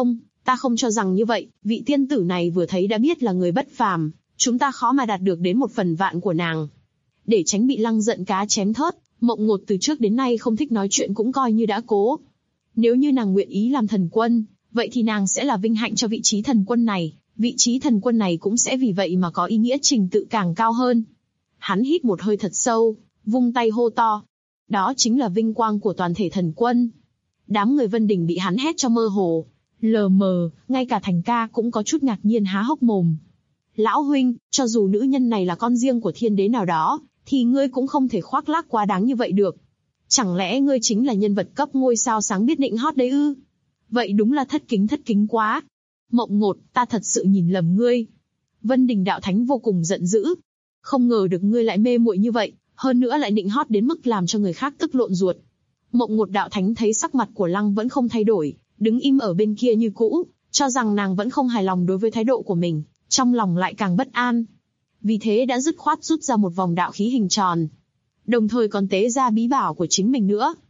ta không cho rằng như vậy, vị tiên tử này vừa thấy đã biết là người bất phàm, chúng ta khó mà đạt được đến 1/1000 của nàng. Để tránh bị Lăng giận cá chém thớt, Mộng Ngột từ trước đến nay không thích nói chuyện cũng coi như đã cố. Nếu như nàng nguyện ý làm thần quân, vậy thì nàng sẽ là vinh hạnh cho vị trí thần quân này, vị trí thần quân này cũng sẽ vì vậy mà có ý nghĩa trình tự càng cao hơn. Hắn hít một hơi thật sâu, vung tay hô to. Đó chính là vinh quang của toàn thể thần quân. Đám người Vân Đình bị hắn hét cho mơ hồ, lờ mờ, ngay cả Thành ca cũng có chút ngạc nhiên há hốc mồm. Lão huynh, cho dù nữ nhân này là con riêng của thiên đế nào đó, thì ngươi cũng không thể khoác lác quá đáng như vậy được. Chẳng lẽ ngươi chính là nhân vật cấp ngôi sao sáng biết nịnh hót đấy ư? Vậy đúng là thất kính quá. Mộng Ngột, ta thật sự nhìn lầm ngươi. Vân Đình đạo thánh vô cùng giận dữ. Không ngờ được ngươi lại mê muội như vậy, hơn nữa lại nịnh hót đến mức làm cho người khác tức lộn ruột. Mộng Ngột đạo thánh thấy sắc mặt của Lăng vẫn không thay đổi, đứng im ở bên kia như cũ, cho rằng nàng vẫn không hài lòng đối với thái độ của mình, trong lòng lại càng bất an. Vì thế đã dứt khoát rút ra một vòng đạo khí hình tròn, đồng thời còn tế ra bí bảo của chính mình nữa.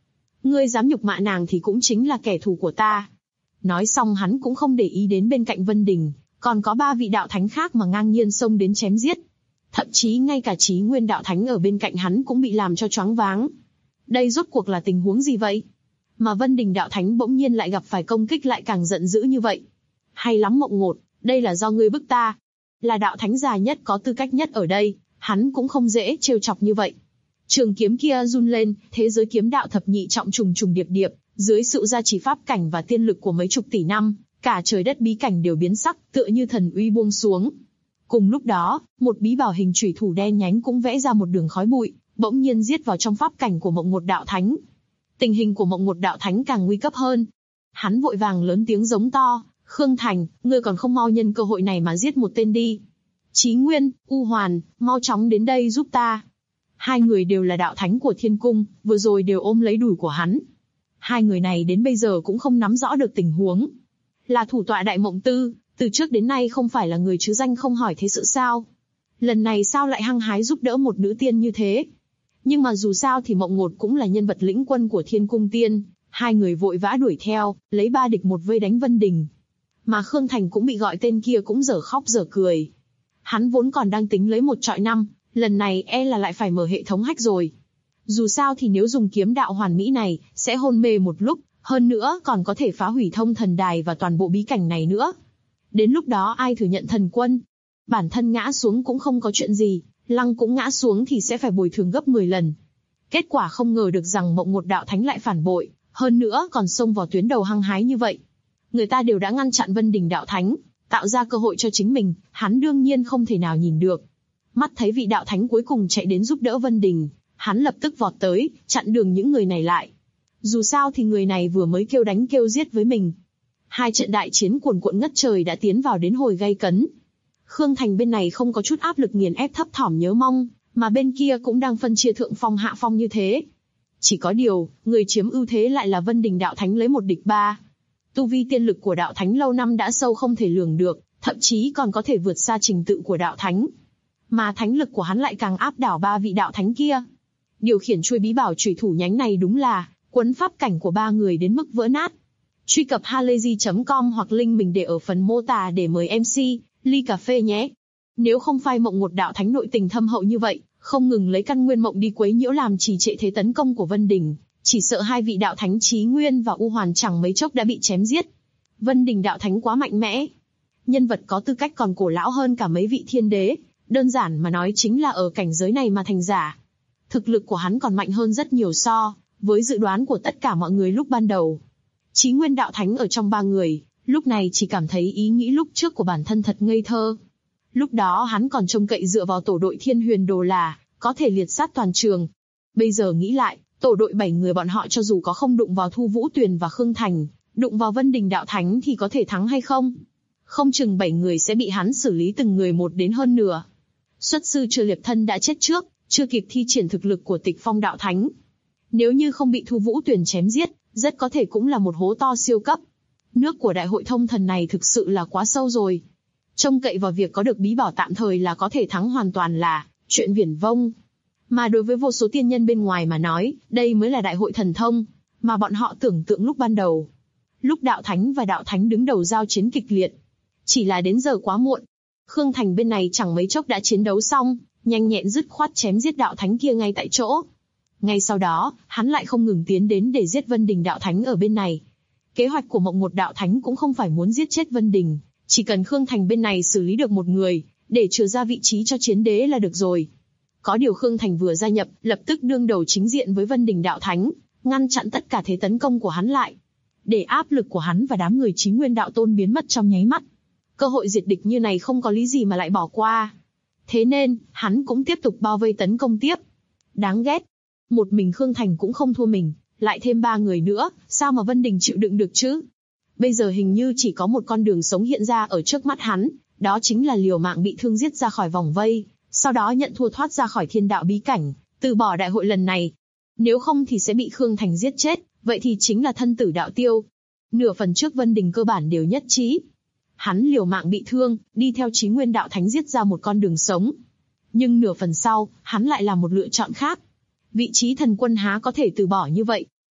Ngươi dám nhục mạ nàng thì cũng chính là kẻ thù của ta. Nói xong hắn cũng không để ý đến bên cạnh Vân Đình, còn có 3 vị đạo thánh khác mà ngang nhiên xông đến chém giết. Thậm chí ngay cả Chí Nguyên đạo thánh ở bên cạnh hắn cũng bị làm cho choáng váng. Đây rốt cuộc là tình huống gì vậy? Mà Vân Đình đạo thánh bỗng nhiên lại gặp phải công kích lại càng giận dữ như vậy. Hay lắm Mộng Ngột, đây là do ngươi bức ta. Là đạo thánh già nhất có tư cách nhất ở đây, hắn cũng không dễ trêu chọc như vậy. Trường kiếm kia run lên, thế giới kiếm đạo thập nhị trọng trùng trùng điệp điệp, dưới sự gia trì pháp cảnh và tiên lực của mấy chục tỷ năm, cả trời đất bí cảnh đều biến sắc, tựa như thần uy buông xuống. Cùng lúc đó, một bí bảo hình chủy thủ đen nhánh cũng vẽ ra một đường khói bụi, bỗng nhiên giết vào trong pháp cảnh của Mộng Ngột đạo thánh. Tình hình của Mộng Ngột đạo thánh càng nguy cấp hơn. Hắn vội vàng lớn tiếng giống to, Khương Thành, ngươi còn không mau nhân cơ hội này mà giết một tên đi. Chí Nguyên, U Hoàn, mau chóng đến đây giúp ta. Hai người đều là đạo thánh của Thiên Cung, vừa rồi đều ôm lấy đùi của hắn. Hai người này đến bây giờ cũng không nắm rõ được tình huống. Là thủ tọa Đại Mộng Tư, từ trước đến nay không phải là người chứ danh không hỏi thế sự sao. Lần này sao lại hăng hái giúp đỡ một nữ tiên như thế? Nhưng mà dù sao thì Mộng Ngột cũng là nhân vật lĩnh quân của Thiên Cung Tiên, hai người vội vã đuổi theo, lấy 3 địch 1 vây đánh Vân Đình. Mà Khương Thành cũng bị gọi tên kia cũng dở khóc dở cười. Hắn vốn còn đang tính lấy 1 chọi 5, lần này e là lại phải mở hệ thống hack rồi. Dù sao thì nếu dùng kiếm đạo hoàn mỹ này, sẽ hôn mê một lúc, hơn nữa còn có thể phá hủy thông thần đài và toàn bộ bí cảnh này nữa. Đến lúc đó ai thừa nhận thần quân? Bản thân ngã xuống cũng không có chuyện gì, Lăng cũng ngã xuống thì sẽ phải bồi thường gấp 10 lần. Kết quả không ngờ được rằng Mộng Ngột đạo thánh lại phản bội, hơn nữa còn xông vào tuyến đầu hăng hái như vậy. Người ta đều đã ngăn chặn Vân Đình đạo thánh, tạo ra cơ hội cho chính mình, hắn đương nhiên không thể nào nhìn được. Mắt thấy vị đạo thánh cuối cùng chạy đến giúp đỡ Vân Đình, hắn lập tức vọt tới, chặn đường những người này lại. Dù sao thì người này vừa mới kêu đánh kêu giết với mình. Hai trận đại chiến cuồn cuộn ngất trời đã tiến vào đến hồi gay cấn. Khương Thành bên này không có chút áp lực nghiền ép thấp thỏm nhớ mong, mà bên kia cũng đang phân chia thượng phong hạ phong như thế. Chỉ có điều, người chiếm ưu thế lại là Vân Đình đạo thánh lấy 1 địch 3. Tu vi tiên lực của đạo thánh lâu năm đã sâu không thể lường được, thậm chí còn có thể vượt xa trình tự của đạo thánh. Mà thánh lực của hắn lại càng áp đảo 3 vị đạo thánh kia. Điều khiển chuôi bí bảo chủy thủ nhánh này đúng là quấn pháp cảnh của 3 người đến mức vỡ nát. Truy cập halayzi.com hoặc link mình để ở phần mô tả để mời MC ly cà phê nhé. Nếu không phải Mộng Ngột đạo thánh nội tình thâm hậu như vậy, không ngừng lấy căn nguyên mộng đi quấy nhiễu làm trì trệ thế tấn công của Vân Đình, chỉ sợ 2 vị đạo thánh Chí Nguyên và U Hoàn chẳng mấy chốc đã bị chém giết. Vân Đình đạo thánh quá mạnh mẽ, nhân vật có tư cách còn cổ lão hơn cả mấy vị thiên đế, đơn giản mà nói chính là ở cảnh giới này mà thành giả. Thực lực của hắn còn mạnh hơn rất nhiều so với dự đoán của tất cả mọi người lúc ban đầu. Chí Nguyên đạo thánh ở trong 3 người, lúc này chỉ cảm thấy ý nghĩ lúc trước của bản thân thật ngây thơ. Lúc đó hắn còn trông cậy dựa vào tổ đội Thiên Huyền Đồ là có thể liệt sát toàn trường. Bây giờ nghĩ lại, tổ đội 7 người bọn họ cho dù có không đụng vào Thu Vũ Tuyền và Khương Thành, đụng vào Vân Đình đạo thánh thì có thể thắng hay không? Không chừng 7 người sẽ bị hắn xử lý từng người một đến hơn nửa. Xuất sư Chưa Liệp Thân đã chết trước, chưa kịp thi triển thực lực của Tịch Phong đạo thánh. Nếu như không bị Thu Vũ Tuyền chém giết, rất có thể cũng là một hố to siêu cấp. Nước của đại hội thông thần này thực sự là quá sâu rồi. Trông cậy vào việc có được bí bảo tạm thời là có thể thắng hoàn toàn là chuyện viển vông. Mà đối với vô số tiên nhân bên ngoài mà nói, đây mới là đại hội thần thông, mà bọn họ tưởng tượng lúc ban đầu. Lúc đạo thánh và đạo thánh đứng đầu giao chiến kịch liệt. Chỉ là đến giờ quá muộn. Khương Thành bên này chẳng mấy chốc đã chiến đấu xong, nhanh nhẹn dứt khoát chém giết đạo thánh kia ngay tại chỗ. Ngay sau đó, hắn lại không ngừng tiến đến để giết Vân Đình đạo thánh ở bên này. Kế hoạch của Mộng Ngột đạo thánh cũng không phải muốn giết chết Vân Đình, chỉ cần Khương Thành bên này xử lý được một người, để trừ ra vị trí cho chiến đế là được rồi. Có điều Khương Thành vừa gia nhập, lập tức đương đầu chính diện với Vân Đình đạo thánh, ngăn chặn tất cả thế tấn công của hắn lại. Để áp lực của hắn và đám người Chí Nguyên đạo tôn biến mất trong nháy mắt. Cơ hội diệt địch như này không có lý gì mà lại bỏ qua. Thế nên, hắn cũng tiếp tục bao vây tấn công tiếp. Đáng ghét. Một mình Khương Thành cũng không thua mình, lại thêm 3 người nữa, sao mà Vân Đình chịu đựng được chứ? Bây giờ hình như chỉ có một con đường sống hiện ra ở trước mắt hắn, đó chính là liều mạng bị thương giết ra khỏi vòng vây, sau đó nhận thua thoát ra khỏi thiên đạo bí cảnh, từ bỏ đại hội lần này. Nếu không thì sẽ bị Khương Thành giết chết, vậy thì chính là thân tử đạo tiêu. Nửa phần trước Vân Đình cơ bản đều nhất trí. Hắn liều mạng bị thương, đi theo Chí Nguyên đạo thánh giết ra một con đường sống. Nhưng nửa phần sau, hắn lại làm một lựa chọn khác. Vị trí thần quân há có thể từ bỏ như vậy.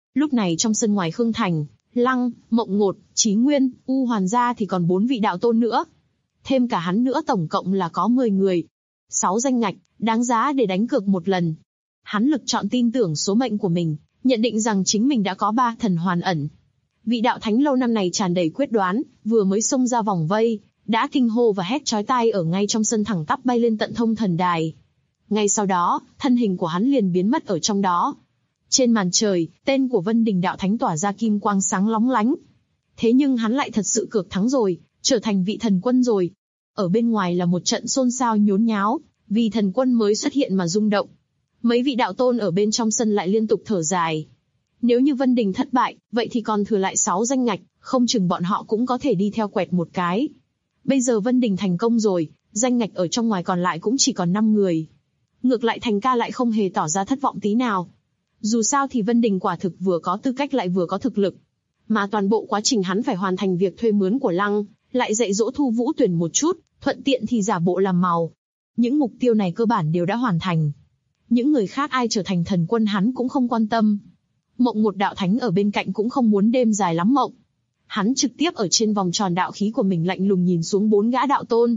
Lúc này trong sân ngoài Khương Thành, Lăng, Mộng Ngột, Chí Nguyên, U Hoàn gia thì còn 4 vị đạo tôn nữa. Thêm cả hắn nữa tổng cộng là có 10 người. 6 danh ngạch, đáng giá để đánh cược một lần. Hắn lựa chọn tin tưởng số mệnh của mình, nhận định rằng chính mình đã có 3 thần hoàn ẩn. Vị đạo thánh lâu năm này tràn đầy quyết đoán, vừa mới xông ra vòng vây, đã kinh hô và hét chói tai ở ngay trong sân thẳng tắp bay lên tận thông thần đài. Ngay sau đó, thân hình của hắn liền biến mất ở trong đó. Trên màn trời, tên của Vân Đình đạo thánh tỏa ra kim quang sáng lóng lánh. Thế nhưng hắn lại thật sự cược thắng rồi, trở thành vị thần quân rồi. Ở bên ngoài là một trận xôn xao nhốn nháo, vì thần quân mới xuất hiện mà rung động. Mấy vị đạo tôn ở bên trong sân lại liên tục thở dài. Nếu như Vân Đình thất bại, vậy thì còn thừa lại 6 danh ngạch, không chừng bọn họ cũng có thể đi theo quẹt một cái. Bây giờ Vân Đình thành công rồi, danh ngạch ở trong ngoài còn lại cũng chỉ còn 5 người. Ngược lại Thành ca lại không hề tỏ ra thất vọng tí nào. Dù sao thì Vân Đình quả thực vừa có tư cách lại vừa có thực lực. Mà toàn bộ quá trình hắn phải hoàn thành việc thuê mướn của Lăng, lại dạy dỗ Thu Vũ Tuyển một chút, thuận tiện thì giả bộ làm màu. Những mục tiêu này cơ bản đều đã hoàn thành. Những người khác ai trở thành thần quân hắn cũng không quan tâm. Mộng Ngột đạo thánh ở bên cạnh cũng không muốn đêm dài lắm mộng. Hắn trực tiếp ở trên vòng tròn đạo khí của mình lạnh lùng nhìn xuống 4 gã đạo tôn.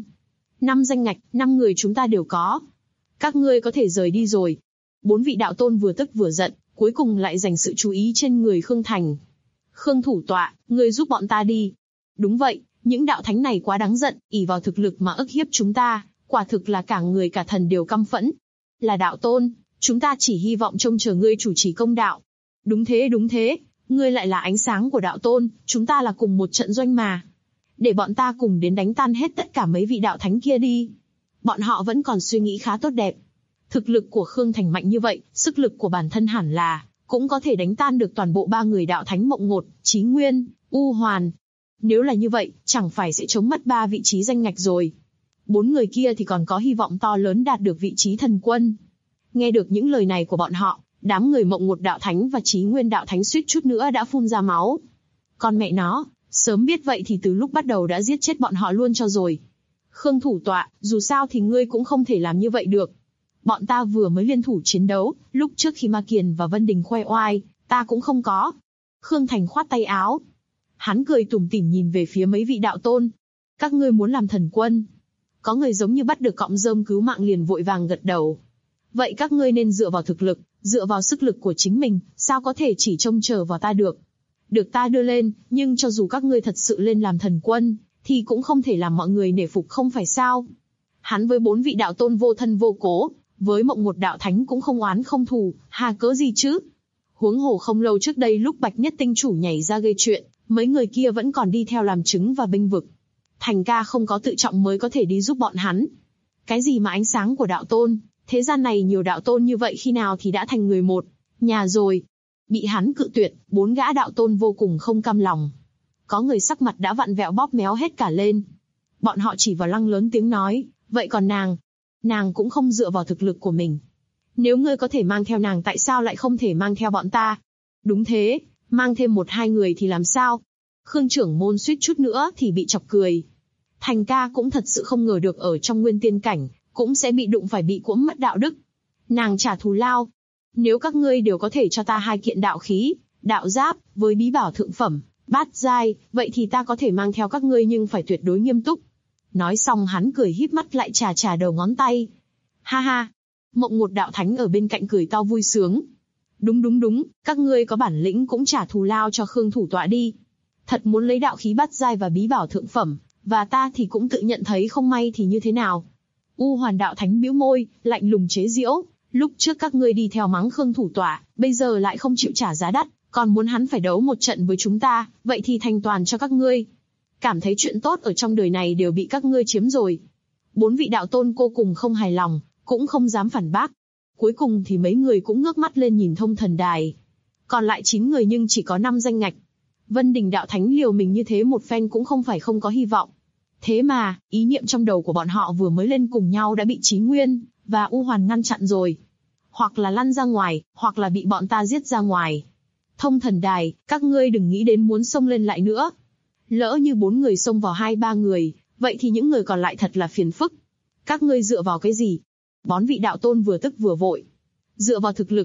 5 danh ngạch, 5 người chúng ta đều có. Các ngươi có thể rời đi rồi. 4 vị đạo tôn vừa tức vừa giận, cuối cùng lại dành sự chú ý trên người Khương Thành. Khương thủ tọa, ngươi giúp bọn ta đi. Đúng vậy, những đạo thánh này quá đáng giận, ỷ vào thực lực mà ức hiếp chúng ta, quả thực là cả người cả thần đều căm phẫn. Là đạo tôn, chúng ta chỉ hy vọng trông chờ ngươi chủ trì công đạo. Đúng thế, ngươi lại là ánh sáng của đạo tôn, chúng ta là cùng một trận doanh mà. Để bọn ta cùng đến đánh tan hết tất cả mấy vị đạo thánh kia đi. Bọn họ vẫn còn suy nghĩ khá tốt đẹp. Thực lực của Khương Thành mạnh như vậy, sức lực của bản thân hẳn là cũng có thể đánh tan được toàn bộ 3 người đạo thánh Mộng Ngột, Chí Nguyên, U Hoàn. Nếu là như vậy, chẳng phải sẽ chống mất 3 vị trí danh ngạch rồi. 4 người kia thì còn có hy vọng to lớn đạt được vị trí thần quân. Nghe được những lời này của bọn họ, đám người Mộng Ngột đạo thánh và Chí Nguyên đạo thánh suýt chút nữa đã phun ra máu. Con mẹ nó, sớm biết vậy thì từ lúc bắt đầu đã giết chết bọn họ luôn cho rồi. Khương thủ tọa, dù sao thì ngươi cũng không thể làm như vậy được. Bọn ta vừa mới liên thủ chiến đấu, lúc trước khi Ma Kiền và Vân Đình khoe oai, ta cũng không có. Khương Thành khoát tay áo. Hắn cười tủm tỉm nhìn về phía mấy vị đạo tôn. Các ngươi muốn làm thần quân. Có người giống như bắt được cọng rơm cứu mạng liền vội vàng gật đầu. Vậy các ngươi nên dựa vào thực lực, dựa vào sức lực của chính mình, sao có thể chỉ trông chờ vào ta được. Được ta đưa lên, nhưng cho dù các ngươi thật sự lên làm thần quân, thì cũng không thể làm mọi người nể phục không phải sao. Hắn với 4 vị đạo tôn vô thân vô cố, với Mộng Ngột đạo thánh cũng không oán không thù, hà cớ gì chứ. Huống hồ không lâu trước đây lúc Bạch Nhất Tinh chủ nhảy ra gây chuyện, mấy người kia vẫn còn đi theo làm chứng và bênh vực. Thành ca không có tự trọng mới có thể đi giúp bọn hắn. Cái gì mà ánh sáng của đạo tôn, thế gian này nhiều đạo tôn như vậy khi nào thì đã thành người một nhà rồi. Bị hắn cự tuyệt, 4 gã đạo tôn vô cùng không cam lòng. Có người sắc mặt đã vặn vẹo bóp méo hết cả lên. Bọn họ chỉ vào Lăng lớn tiếng nói, vậy còn nàng cũng không dựa vào thực lực của mình. Nếu ngươi có thể mang theo nàng tại sao lại không thể mang theo bọn ta? Đúng thế, mang thêm 1-2 người thì làm sao? Khương trưởng môn suýt chút nữa thì bị chọc cười. Thành ca cũng thật sự không ngờ được ở trong nguyên tiên cảnh, cũng sẽ bị đụng phải bị cuỗm mất đạo đức. Nàng trả thù lao. Nếu các ngươi đều có thể cho ta 2 kiện đạo khí, đạo giáp, với bí bảo thượng phẩm, bát giai, vậy thì ta có thể mang theo các ngươi nhưng phải tuyệt đối nghiêm túc. Nói xong hắn cười híp mắt lại chà đầu ngón tay. Ha ha. Mộng Ngột đạo thánh ở bên cạnh cười to vui sướng. Đúng, các ngươi có bản lĩnh cũng trả thù lao cho Khương thủ tọa đi. Thật muốn lấy đạo khí bát giai và bí bảo thượng phẩm, và ta thì cũng tự nhận thấy không may thì như thế nào. U Hoàn đạo thánh bĩu môi, lạnh lùng chế giễu. Lúc trước các ngươi đi theo mắng Khương thủ tọa, bây giờ lại không chịu trả giá đắt, còn muốn hắn phải đấu một trận với chúng ta, vậy thì thành toàn cho các ngươi. Cảm thấy chuyện tốt ở trong đời này đều bị các ngươi chiếm rồi. 4 vị đạo tôn cô cùng không hài lòng, cũng không dám phản bác. Cuối cùng thì mấy người cũng ngước mắt lên nhìn thông thần đài. Còn lại 9 người nhưng chỉ có 5 danh ngạch. Vân Đình đạo thánh liều mình như thế một phen cũng không phải không có hy vọng. Thế mà, ý niệm trong đầu của bọn họ vừa mới lên cùng nhau đã bị Chí Nguyên và U Hoàn ngăn chặn rồi. Hoặc là lăn ra ngoài, hoặc là bị bọn ta giết ra ngoài. Thông thần đài, các ngươi đừng nghĩ đến muốn xông lên lại nữa. Lỡ như 4 người xông vào 2-3 người, vậy thì những người còn lại thật là phiền phức. Các ngươi dựa vào cái gì? 4 vị đạo tôn vừa tức vừa vội. Dựa vào thực lực.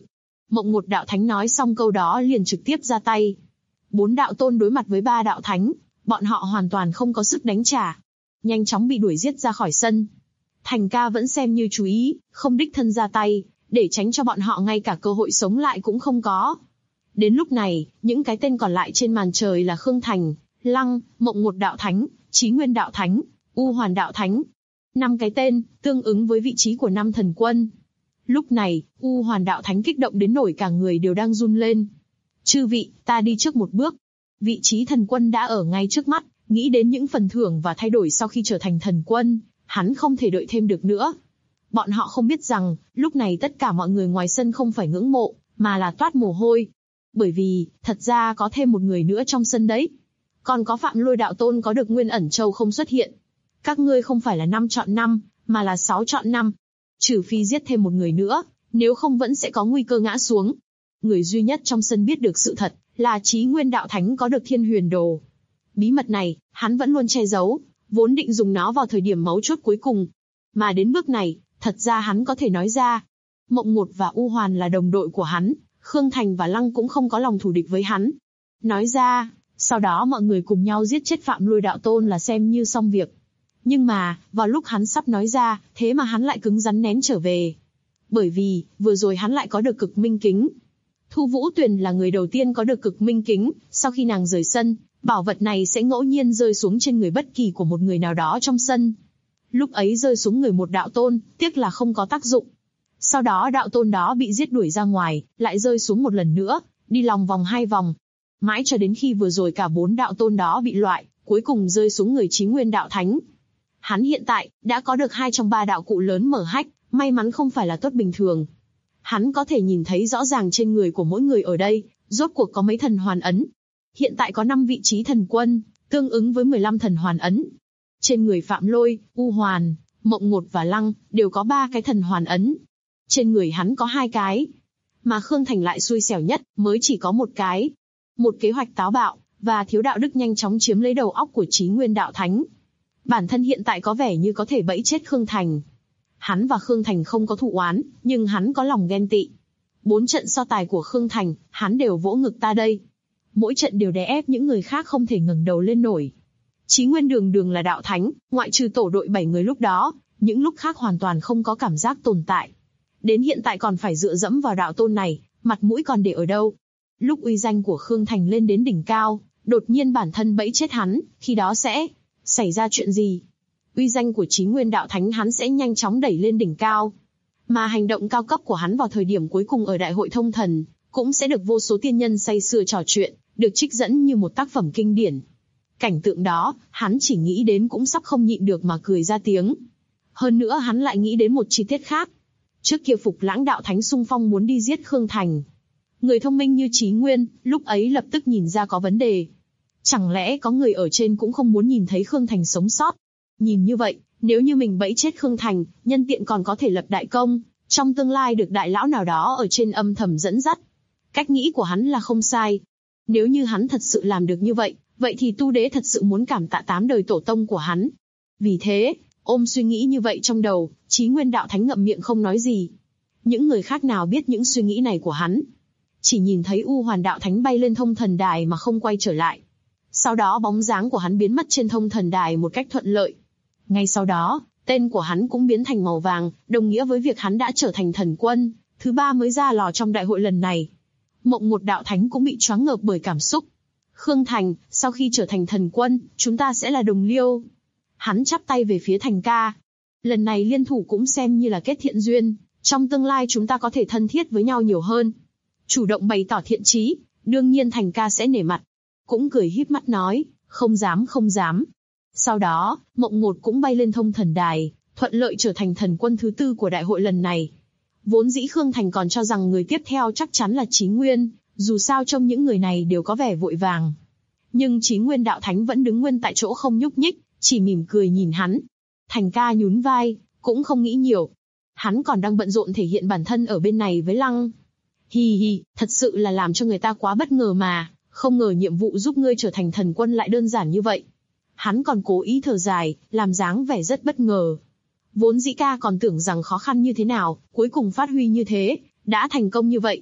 Mộng Một đạo thánh nói xong câu đó liền trực tiếp ra tay. 4 đạo tôn đối mặt với 3 đạo thánh, bọn họ hoàn toàn không có sức đánh trả. Nhanh chóng bị đuổi giết ra khỏi sân. Thành ca vẫn xem như chú ý, không đích thân ra tay, để tránh cho bọn họ ngay cả cơ hội sống lại cũng không có. Đến lúc này, những cái tên còn lại trên màn trời là Khương Thành, Lăng, Mộng Một đạo thánh, Chí Nguyên đạo thánh, U Hoàn đạo thánh. 5 cái tên, tương ứng với vị trí của 5 thần quân. Lúc này, U Hoàn đạo thánh kích động đến nổi cả người đều đang run lên. Chư vị, ta đi trước một bước. Vị trí thần quân đã ở ngay trước mắt, nghĩ đến những phần thưởng và thay đổi sau khi trở thành thần quân, hắn không thể đợi thêm được nữa. Bọn họ không biết rằng, lúc này tất cả mọi người ngoài sân không phải ngưỡng mộ, mà là toát mồ hôi. Bởi vì, thật ra có thêm một người nữa trong sân đấy. Còn có Phạm Lôi đạo tôn có được Nguyên Ẩn Châu không xuất hiện. Các ngươi không phải là 5 chọn 5, mà là 6 chọn 5. Trừ phi giết thêm một người nữa, nếu không vẫn sẽ có nguy cơ ngã xuống. Người duy nhất trong sân biết được sự thật, là Chí Nguyên đạo thánh có được Thiên Huyền Đồ. Bí mật này, hắn vẫn luôn che giấu, vốn định dùng nó vào thời điểm mấu chốt cuối cùng. Mà đến bước này, thật ra hắn có thể nói ra. Mộng Một và U Hoàn là đồng đội của hắn, Khương Thành và Lăng cũng không có lòng thù địch với hắn. Nói ra, sau đó mọi người cùng nhau giết chết Phạm Lôi đạo tôn là xem như xong việc. Nhưng mà, vào lúc hắn sắp nói ra, thế mà hắn lại cứng rắn nén trở về. Bởi vì, vừa rồi hắn lại có được cực minh kính. Thu Vũ Tuyền là người đầu tiên có được cực minh kính, sau khi nàng rời sân, bảo vật này sẽ ngẫu nhiên rơi xuống trên người bất kỳ của một người nào đó trong sân. Lúc ấy rơi xuống người một đạo tôn, tiếc là không có tác dụng. Sau đó đạo tôn đó bị giết đuổi ra ngoài, lại rơi xuống một lần nữa, đi lòng vòng 2 vòng. Mãi cho đến khi vừa rồi cả 4 đạo tôn đó bị loại, cuối cùng rơi xuống người Chí Nguyên đạo thánh. Hắn hiện tại, đã có được 2 trong 3 đạo cụ lớn mở hách, may mắn không phải là tốt bình thường. Hắn có thể nhìn thấy rõ ràng trên người của mỗi người ở đây, rốt cuộc có mấy thần hoàn ấn. Hiện tại có 5 vị trí thần quân, tương ứng với 15 thần hoàn ấn. Trên người Phạm Lôi, U Hoàn, Mộng Một và Lăng, đều có 3 cái thần hoàn ấn. Trên người hắn có 2 cái. Mà Khương Thành lại xui xẻo nhất, mới chỉ có 1 cái. Một kế hoạch táo bạo, và thiếu đạo đức nhanh chóng chiếm lấy đầu óc của Chí Nguyên đạo thánh. Bản thân hiện tại có vẻ như có thể bẫy chết Khương Thành. Hắn và Khương Thành không có thù oán, nhưng hắn có lòng ghen tị. 4 trận so tài của Khương Thành, hắn đều vỗ ngực ta đây. Mỗi trận đều đè ép những người khác không thể ngẩng đầu lên nổi. Chí Nguyên đường đường là đạo thánh, ngoại trừ tổ đội 7 người lúc đó, những lúc khác hoàn toàn không có cảm giác tồn tại. Đến hiện tại còn phải dựa dẫm vào đạo tôn này, mặt mũi còn để ở đâu. Lúc uy danh của Khương Thành lên đến đỉnh cao, đột nhiên bản thân bẫy chết hắn, khi đó sẽ xảy ra chuyện gì? Uy danh của Chí Nguyên đạo thánh hắn sẽ nhanh chóng đẩy lên đỉnh cao. Mà hành động cao cấp của hắn vào thời điểm cuối cùng ở đại hội thông thần, cũng sẽ được vô số tiên nhân say sưa trò chuyện, được trích dẫn như một tác phẩm kinh điển. Cảnh tượng đó, hắn chỉ nghĩ đến cũng sắp không nhịn được mà cười ra tiếng. Hơn nữa hắn lại nghĩ đến một chi tiết khác. Trước kia Phục Lãng đạo thánh xung phong muốn đi giết Khương Thành. Người thông minh như Chí Nguyên, lúc ấy lập tức nhìn ra có vấn đề. Chẳng lẽ có người ở trên cũng không muốn nhìn thấy Khương Thành sống sót? Nhìn như vậy, nếu như mình bẫy chết Khương Thành, nhân tiện còn có thể lập đại công, trong tương lai được đại lão nào đó ở trên âm thầm dẫn dắt. Cách nghĩ của hắn là không sai. Nếu như hắn thật sự làm được như vậy, vậy thì Tu Đế thật sự muốn cảm tạ 8 đời tổ tông của hắn. Vì thế, ôm suy nghĩ như vậy trong đầu, Chí Nguyên đạo thánh ngậm miệng không nói gì. Những người khác nào biết những suy nghĩ này của hắn. Chỉ nhìn thấy U Hoàn đạo thánh bay lên thông thần đài mà không quay trở lại. Sau đó bóng dáng của hắn biến mất trên thông thần đài một cách thuận lợi. Ngay sau đó, tên của hắn cũng biến thành màu vàng, đồng nghĩa với việc hắn đã trở thành thần quân, thứ 3 mới ra lò trong đại hội lần này. Mộng Một đạo thánh cũng bị choáng ngợp bởi cảm xúc. Khương Thành, sau khi trở thành thần quân, chúng ta sẽ là đồng liêu. Hắn chắp tay về phía Thành ca. Lần này liên thủ cũng xem như là kết thiện duyên, trong tương lai chúng ta có thể thân thiết với nhau nhiều hơn. Chủ động bày tỏ thiện chí, đương nhiên Thành ca sẽ nể mặt. Cũng cười híp mắt nói, không dám không dám. Sau đó, Mộng Một cũng bay lên thông thần đài, thuận lợi trở thành thần quân thứ 4 của đại hội lần này. Vốn dĩ Khương Thành còn cho rằng người tiếp theo chắc chắn là Chí Nguyên, dù sao trong những người này đều có vẻ vội vàng. Nhưng Chí Nguyên đạo thánh vẫn đứng nguyên tại chỗ không nhúc nhích, chỉ mỉm cười nhìn hắn. Thành ca nhún vai, cũng không nghĩ nhiều. Hắn còn đang bận rộn thể hiện bản thân ở bên này với Lăng. Hì hì, thật sự là làm cho người ta quá bất ngờ mà, không ngờ nhiệm vụ giúp ngươi trở thành thần quân lại đơn giản như vậy. Hắn còn cố ý thở dài, làm dáng vẻ rất bất ngờ. Vốn dĩ ca còn tưởng rằng khó khăn như thế nào, cuối cùng phát huy như thế, đã thành công như vậy.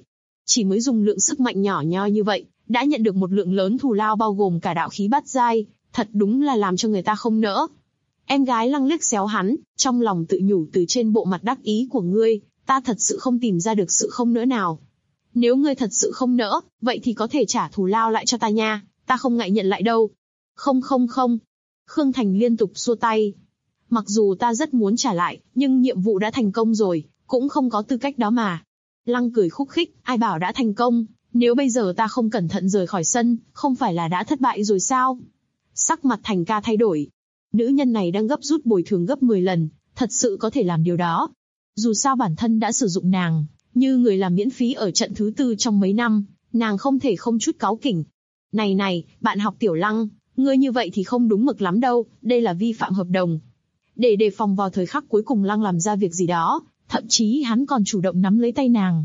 Chỉ mới dùng lượng sức mạnh nhỏ nhoi như vậy, đã nhận được một lượng lớn thù lao bao gồm cả đạo khí bát giai, thật đúng là làm cho người ta không nỡ. Em gái Lăng liếc xéo hắn, trong lòng tự nhủ từ trên bộ mặt đắc ý của ngươi, ta thật sự không tìm ra được sự không nỡ nào. Nếu ngươi thật sự không nỡ, vậy thì có thể trả thù lao lại cho ta nha, ta không ngại nhận lại đâu. Không không không. Khương Thành liên tục xua tay. Mặc dù ta rất muốn trả lại, nhưng nhiệm vụ đã thành công rồi, cũng không có tư cách đó mà. Lăng cười khúc khích, ai bảo đã thành công, nếu bây giờ ta không cẩn thận rời khỏi sân, không phải là đã thất bại rồi sao? Sắc mặt Thành ca thay đổi. Nữ nhân này đang gấp rút bồi thường gấp 10 lần, thật sự có thể làm điều đó. Dù sao bản thân đã sử dụng nàng, như người làm miễn phí ở trận thứ 4 trong mấy năm, nàng không thể không chút cáu kỉnh. Này, bạn học Tiểu Lăng, ngươi như vậy thì không đúng mực lắm đâu, đây là vi phạm hợp đồng. Để đề phòng vào thời khắc cuối cùng Lăng làm ra việc gì đó, thậm chí hắn còn chủ động nắm lấy tay nàng.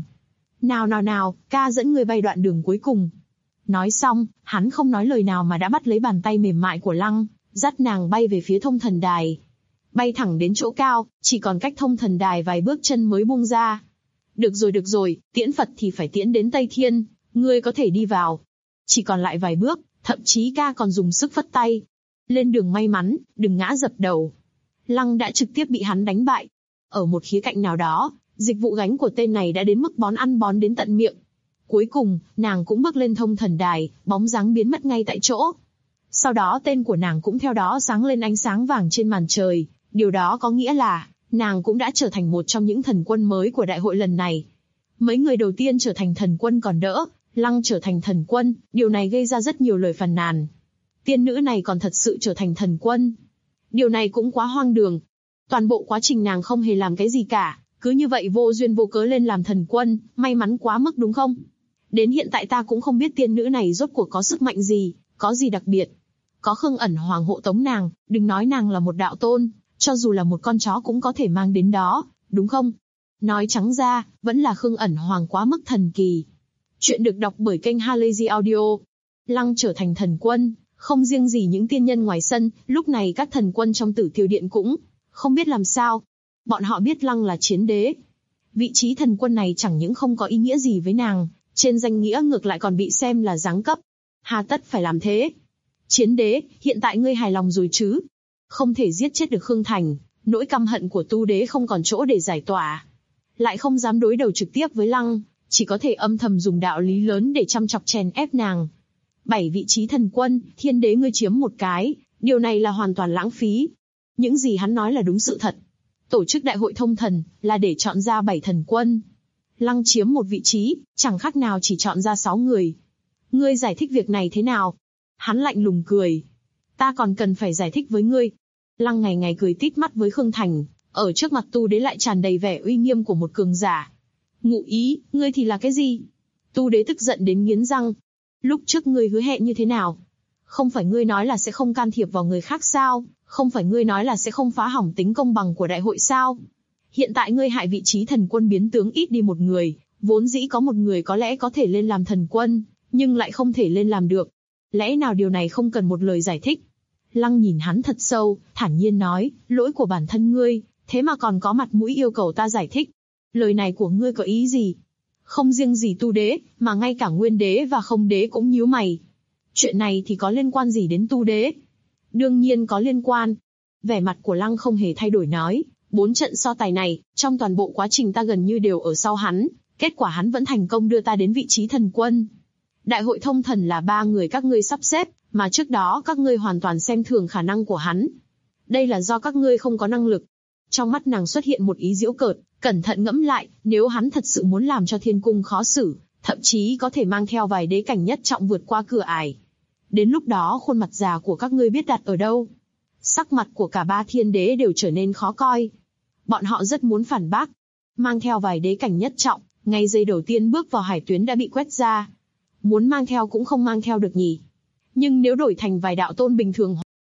Nào, ca dẫn người bay đoạn đường cuối cùng. Nói xong, hắn không nói lời nào mà đã bắt lấy bàn tay mềm mại của Lăng, dắt nàng bay về phía thông thần đài. Bay thẳng đến chỗ cao, chỉ còn cách thông thần đài vài bước chân mới buông ra. Được rồi, tiễn Phật thì phải tiễn đến Tây Thiên, ngươi có thể đi vào. Chỉ còn lại vài bước, thậm chí ca còn dùng sức phất tay. Lên đường may mắn, đừng ngã dập đầu. Lăng đã trực tiếp bị hắn đánh bại. Ở một khía cạnh nào đó, dịch vụ gánh của tên này đã đến mức bón ăn bón đến tận miệng. Cuối cùng, nàng cũng bước lên thông thần đài, bóng dáng biến mất ngay tại chỗ. Sau đó tên của nàng cũng theo đó sáng lên ánh sáng vàng trên màn trời, điều đó có nghĩa là, nàng cũng đã trở thành một trong những thần quân mới của đại hội lần này. Mấy người đầu tiên trở thành thần quân còn đỡ, Lăng trở thành thần quân, điều này gây ra rất nhiều lời phàn nàn. Tiên nữ này còn thật sự trở thành thần quân. Điều này cũng quá hoang đường. Toàn bộ quá trình nàng không hề làm cái gì cả, cứ như vậy vô duyên vô cớ lên làm thần quân, may mắn quá mức đúng không? Đến hiện tại ta cũng không biết tiên nữ này rốt cuộc có sức mạnh gì, có gì đặc biệt. Có Khương Ẩn Hoàng hộ tống nàng, đừng nói nàng là một đạo tôn, cho dù là một con chó cũng có thể mang đến đó, đúng không? Nói trắng ra, vẫn là Khương Ẩn Hoàng quá mức thần kỳ. Chuyện được đọc bởi kênh Halazy Audio. Lăng trở thành thần quân, không riêng gì những tiên nhân ngoài sân, lúc này các thần quân trong Tử Tiêu Điện cũng không biết làm sao. Bọn họ biết Lăng là chiến đế. Vị trí thần quân này chẳng những không có ý nghĩa gì với nàng, trên danh nghĩa ngược lại còn bị xem là giáng cấp. Hà tất phải làm thế? Chiến đế, hiện tại ngươi hài lòng rồi chứ? Không thể giết chết được Khương Thành, nỗi căm hận của tu đế không còn chỗ để giải tỏa. Lại không dám đối đầu trực tiếp với Lăng, chỉ có thể âm thầm dùng đạo lý lớn để chăm chọc chèn ép nàng. 7 vị trí thần quân, thiên đế ngươi chiếm một cái, điều này là hoàn toàn lãng phí. Những gì hắn nói là đúng sự thật. Tổ chức đại hội thông thần, là để chọn ra 7 thần quân. Lăng chiếm một vị trí, chẳng khác nào chỉ chọn ra 6 người. Ngươi giải thích việc này thế nào? Hắn lạnh lùng cười. Ta còn cần phải giải thích với ngươi. Lăng ngày ngày cười tít mắt với Khương Thành, ở trước mặt tu đế lại tràn đầy vẻ uy nghiêm của một cường giả. Ngụ ý, ngươi thì là cái gì? Tu đế tức giận đến nghiến răng. Lúc trước ngươi hứa hẹn như thế nào? Không phải ngươi nói là sẽ không can thiệp vào người khác sao? Không phải ngươi nói là sẽ không phá hỏng tính công bằng của đại hội sao? Hiện tại ngươi hại vị trí thần quân biến tướng ít đi một người, vốn dĩ có một người có lẽ có thể lên làm thần quân, nhưng lại không thể lên làm được. Lẽ nào điều này không cần một lời giải thích? Lăng nhìn hắn thật sâu, thản nhiên nói, lỗi của bản thân ngươi, thế mà còn có mặt mũi yêu cầu ta giải thích. Lời này của ngươi có ý gì? Không riêng gì tu đế, mà ngay cả nguyên đế và không đế cũng nhíu mày. Chuyện này thì có liên quan gì đến tu đế? Đương nhiên có liên quan. Vẻ mặt của Lăng không hề thay đổi nói, 4 trận so tài này, trong toàn bộ quá trình ta gần như đều ở sau hắn, kết quả hắn vẫn thành công đưa ta đến vị trí thần quân. Đại hội thông thần là 3 người các ngươi sắp xếp, mà trước đó các ngươi hoàn toàn xem thường khả năng của hắn. Đây là do các ngươi không có năng lực. Trong mắt nàng xuất hiện một ý giễu cợt, cẩn thận ngẫm lại, nếu hắn thật sự muốn làm cho thiên cung khó xử, thậm chí có thể mang theo vài đế cảnh nhất trọng vượt qua cửa ải. Đến lúc đó khuôn mặt già của các ngươi biết đặt ở đâu? Sắc mặt của cả 3 thiên đế đều trở nên khó coi. Bọn họ rất muốn phản bác. Mang theo vài đế cảnh nhất trọng, ngay giây đầu tiên bước vào hải tuyến đã bị quét ra. Muốn mang theo cũng không mang theo được nhỉ. Nhưng nếu đổi thành vài đạo tôn bình thường.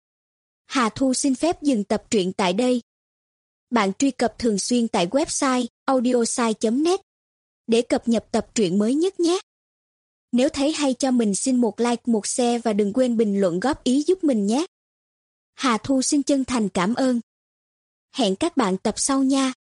Hà Thu xin phép dừng tập truyện tại đây. Bạn truy cập thường xuyên tại website audiosai.net để cập nhật tập truyện mới nhất nhé. Nếu thấy hay cho mình xin một like, một share và đừng quên bình luận góp ý giúp mình nhé. Hà Thu xin chân thành cảm ơn. Hẹn các bạn tập sau nha.